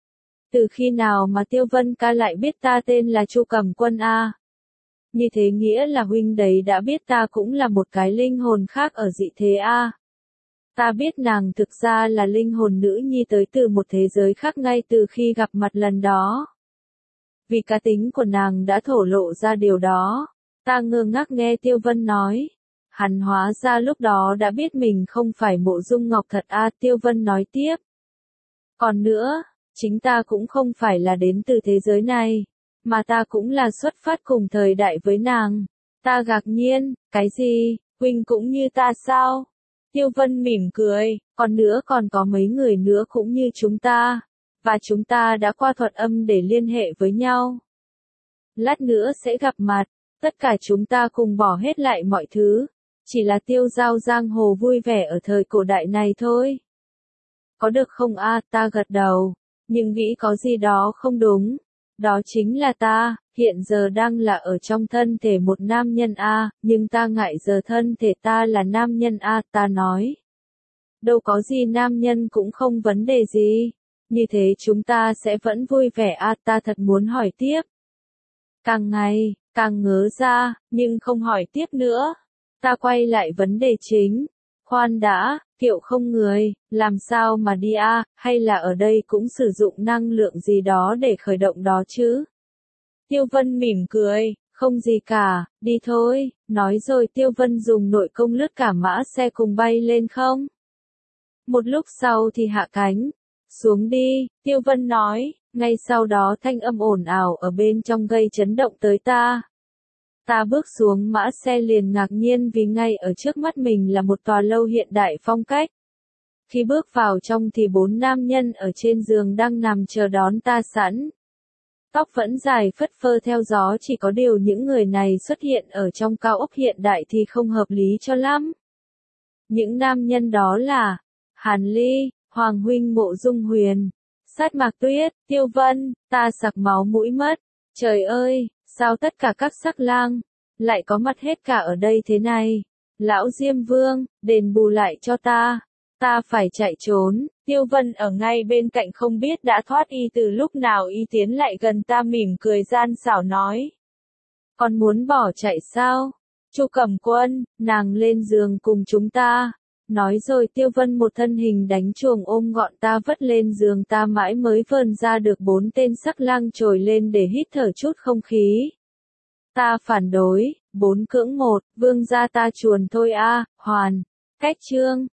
Từ khi nào mà Tiêu Vân ca lại biết ta tên là Chu Cẩm Quân a? Như thế nghĩa là huynh đấy đã biết ta cũng là một cái linh hồn khác ở dị thế a. Ta biết nàng thực ra là linh hồn nữ nhi tới từ một thế giới khác ngay từ khi gặp mặt lần đó. Vì cá tính của nàng đã thổ lộ ra điều đó. Ta ngơ ngác nghe Tiêu Vân nói. Hắn hóa ra lúc đó đã biết mình không phải Mộ Dung Ngọc thật a, Tiêu Vân nói tiếp. Còn nữa, chính ta cũng không phải là đến từ thế giới này, mà ta cũng là xuất phát cùng thời đại với nàng. Ta ngạc nhiên, cái gì, huynh cũng như ta sao? Tiêu Vân mỉm cười, còn nữa còn có mấy người nữa cũng như chúng ta, và chúng ta đã qua thuật âm để liên hệ với nhau. Lát nữa sẽ gặp mặt, tất cả chúng ta cùng bỏ hết lại mọi thứ. Chỉ là tiêu giao giang hồ vui vẻ ở thời cổ đại này thôi. Có được không a, ta gật đầu, nhưng nghĩ có gì đó không đúng. Đó chính là ta, hiện giờ đang là ở trong thân thể một nam nhân a, nhưng ta ngại giờ thân thể ta là nam nhân a, ta nói. Đâu có gì, nam nhân cũng không vấn đề gì. Như thế chúng ta sẽ vẫn vui vẻ a, ta thật muốn hỏi tiếp. Càng ngày, càng ngớ ra, nhưng không hỏi tiếp nữa. Ta quay lại vấn đề chính. Khoan đã, kiệu không người, làm sao mà đi a, hay là ở đây cũng sử dụng năng lượng gì đó để khởi động đó chứ? Tiêu Vân mỉm cười, không gì cả, đi thôi, nói rồi Tiêu Vân dùng nội công lướt cả mã xe cùng bay lên không. Một lúc sau thì hạ cánh, xuống đi, Tiêu Vân nói, ngay sau đó thanh âm ồn ào ở bên trong gây chấn động tới ta. Ta bước xuống mã xe liền ngạc nhiên vì ngay ở trước mắt mình là một tòa lâu hiện đại phong cách. Khi bước vào trong thì bốn nam nhân ở trên giường đang nằm chờ đón ta sẵn. Tóc vẫn dài phất phơ theo gió, chỉ có điều những người này xuất hiện ở trong cao ốc hiện đại thì không hợp lý cho lắm. Những nam nhân đó là Hàn Ly, Hoàng huynh Mộ Dung Huyền, Sát Mạc Tuyết, Tiêu Vân, ta sặc máu mũi mất. Trời ơi, sao tất cả các sắc lang lại có mặt hết cả ở đây thế này? Lão Diêm Vương, đền bù lại cho ta. Ta phải chạy trốn. Tiêu Vân ở ngay bên cạnh không biết đã thoát y từ lúc nào, y tiến lại gần ta mỉm cười gian xảo nói. Còn muốn bỏ chạy sao? Chu Cẩm Quân, nàng lên giường cùng chúng ta. Nói rồi Tiêu Vân một thân hình đánh chuồng ôm gọn ta vất lên giường, ta mãi mới vờn ra được bốn tên sắc lang trồi lên để hít thở chút không khí. Ta phản đối, bốn cưỡng một, vương gia ta chuồn thôi a, hoàn. Cách chương.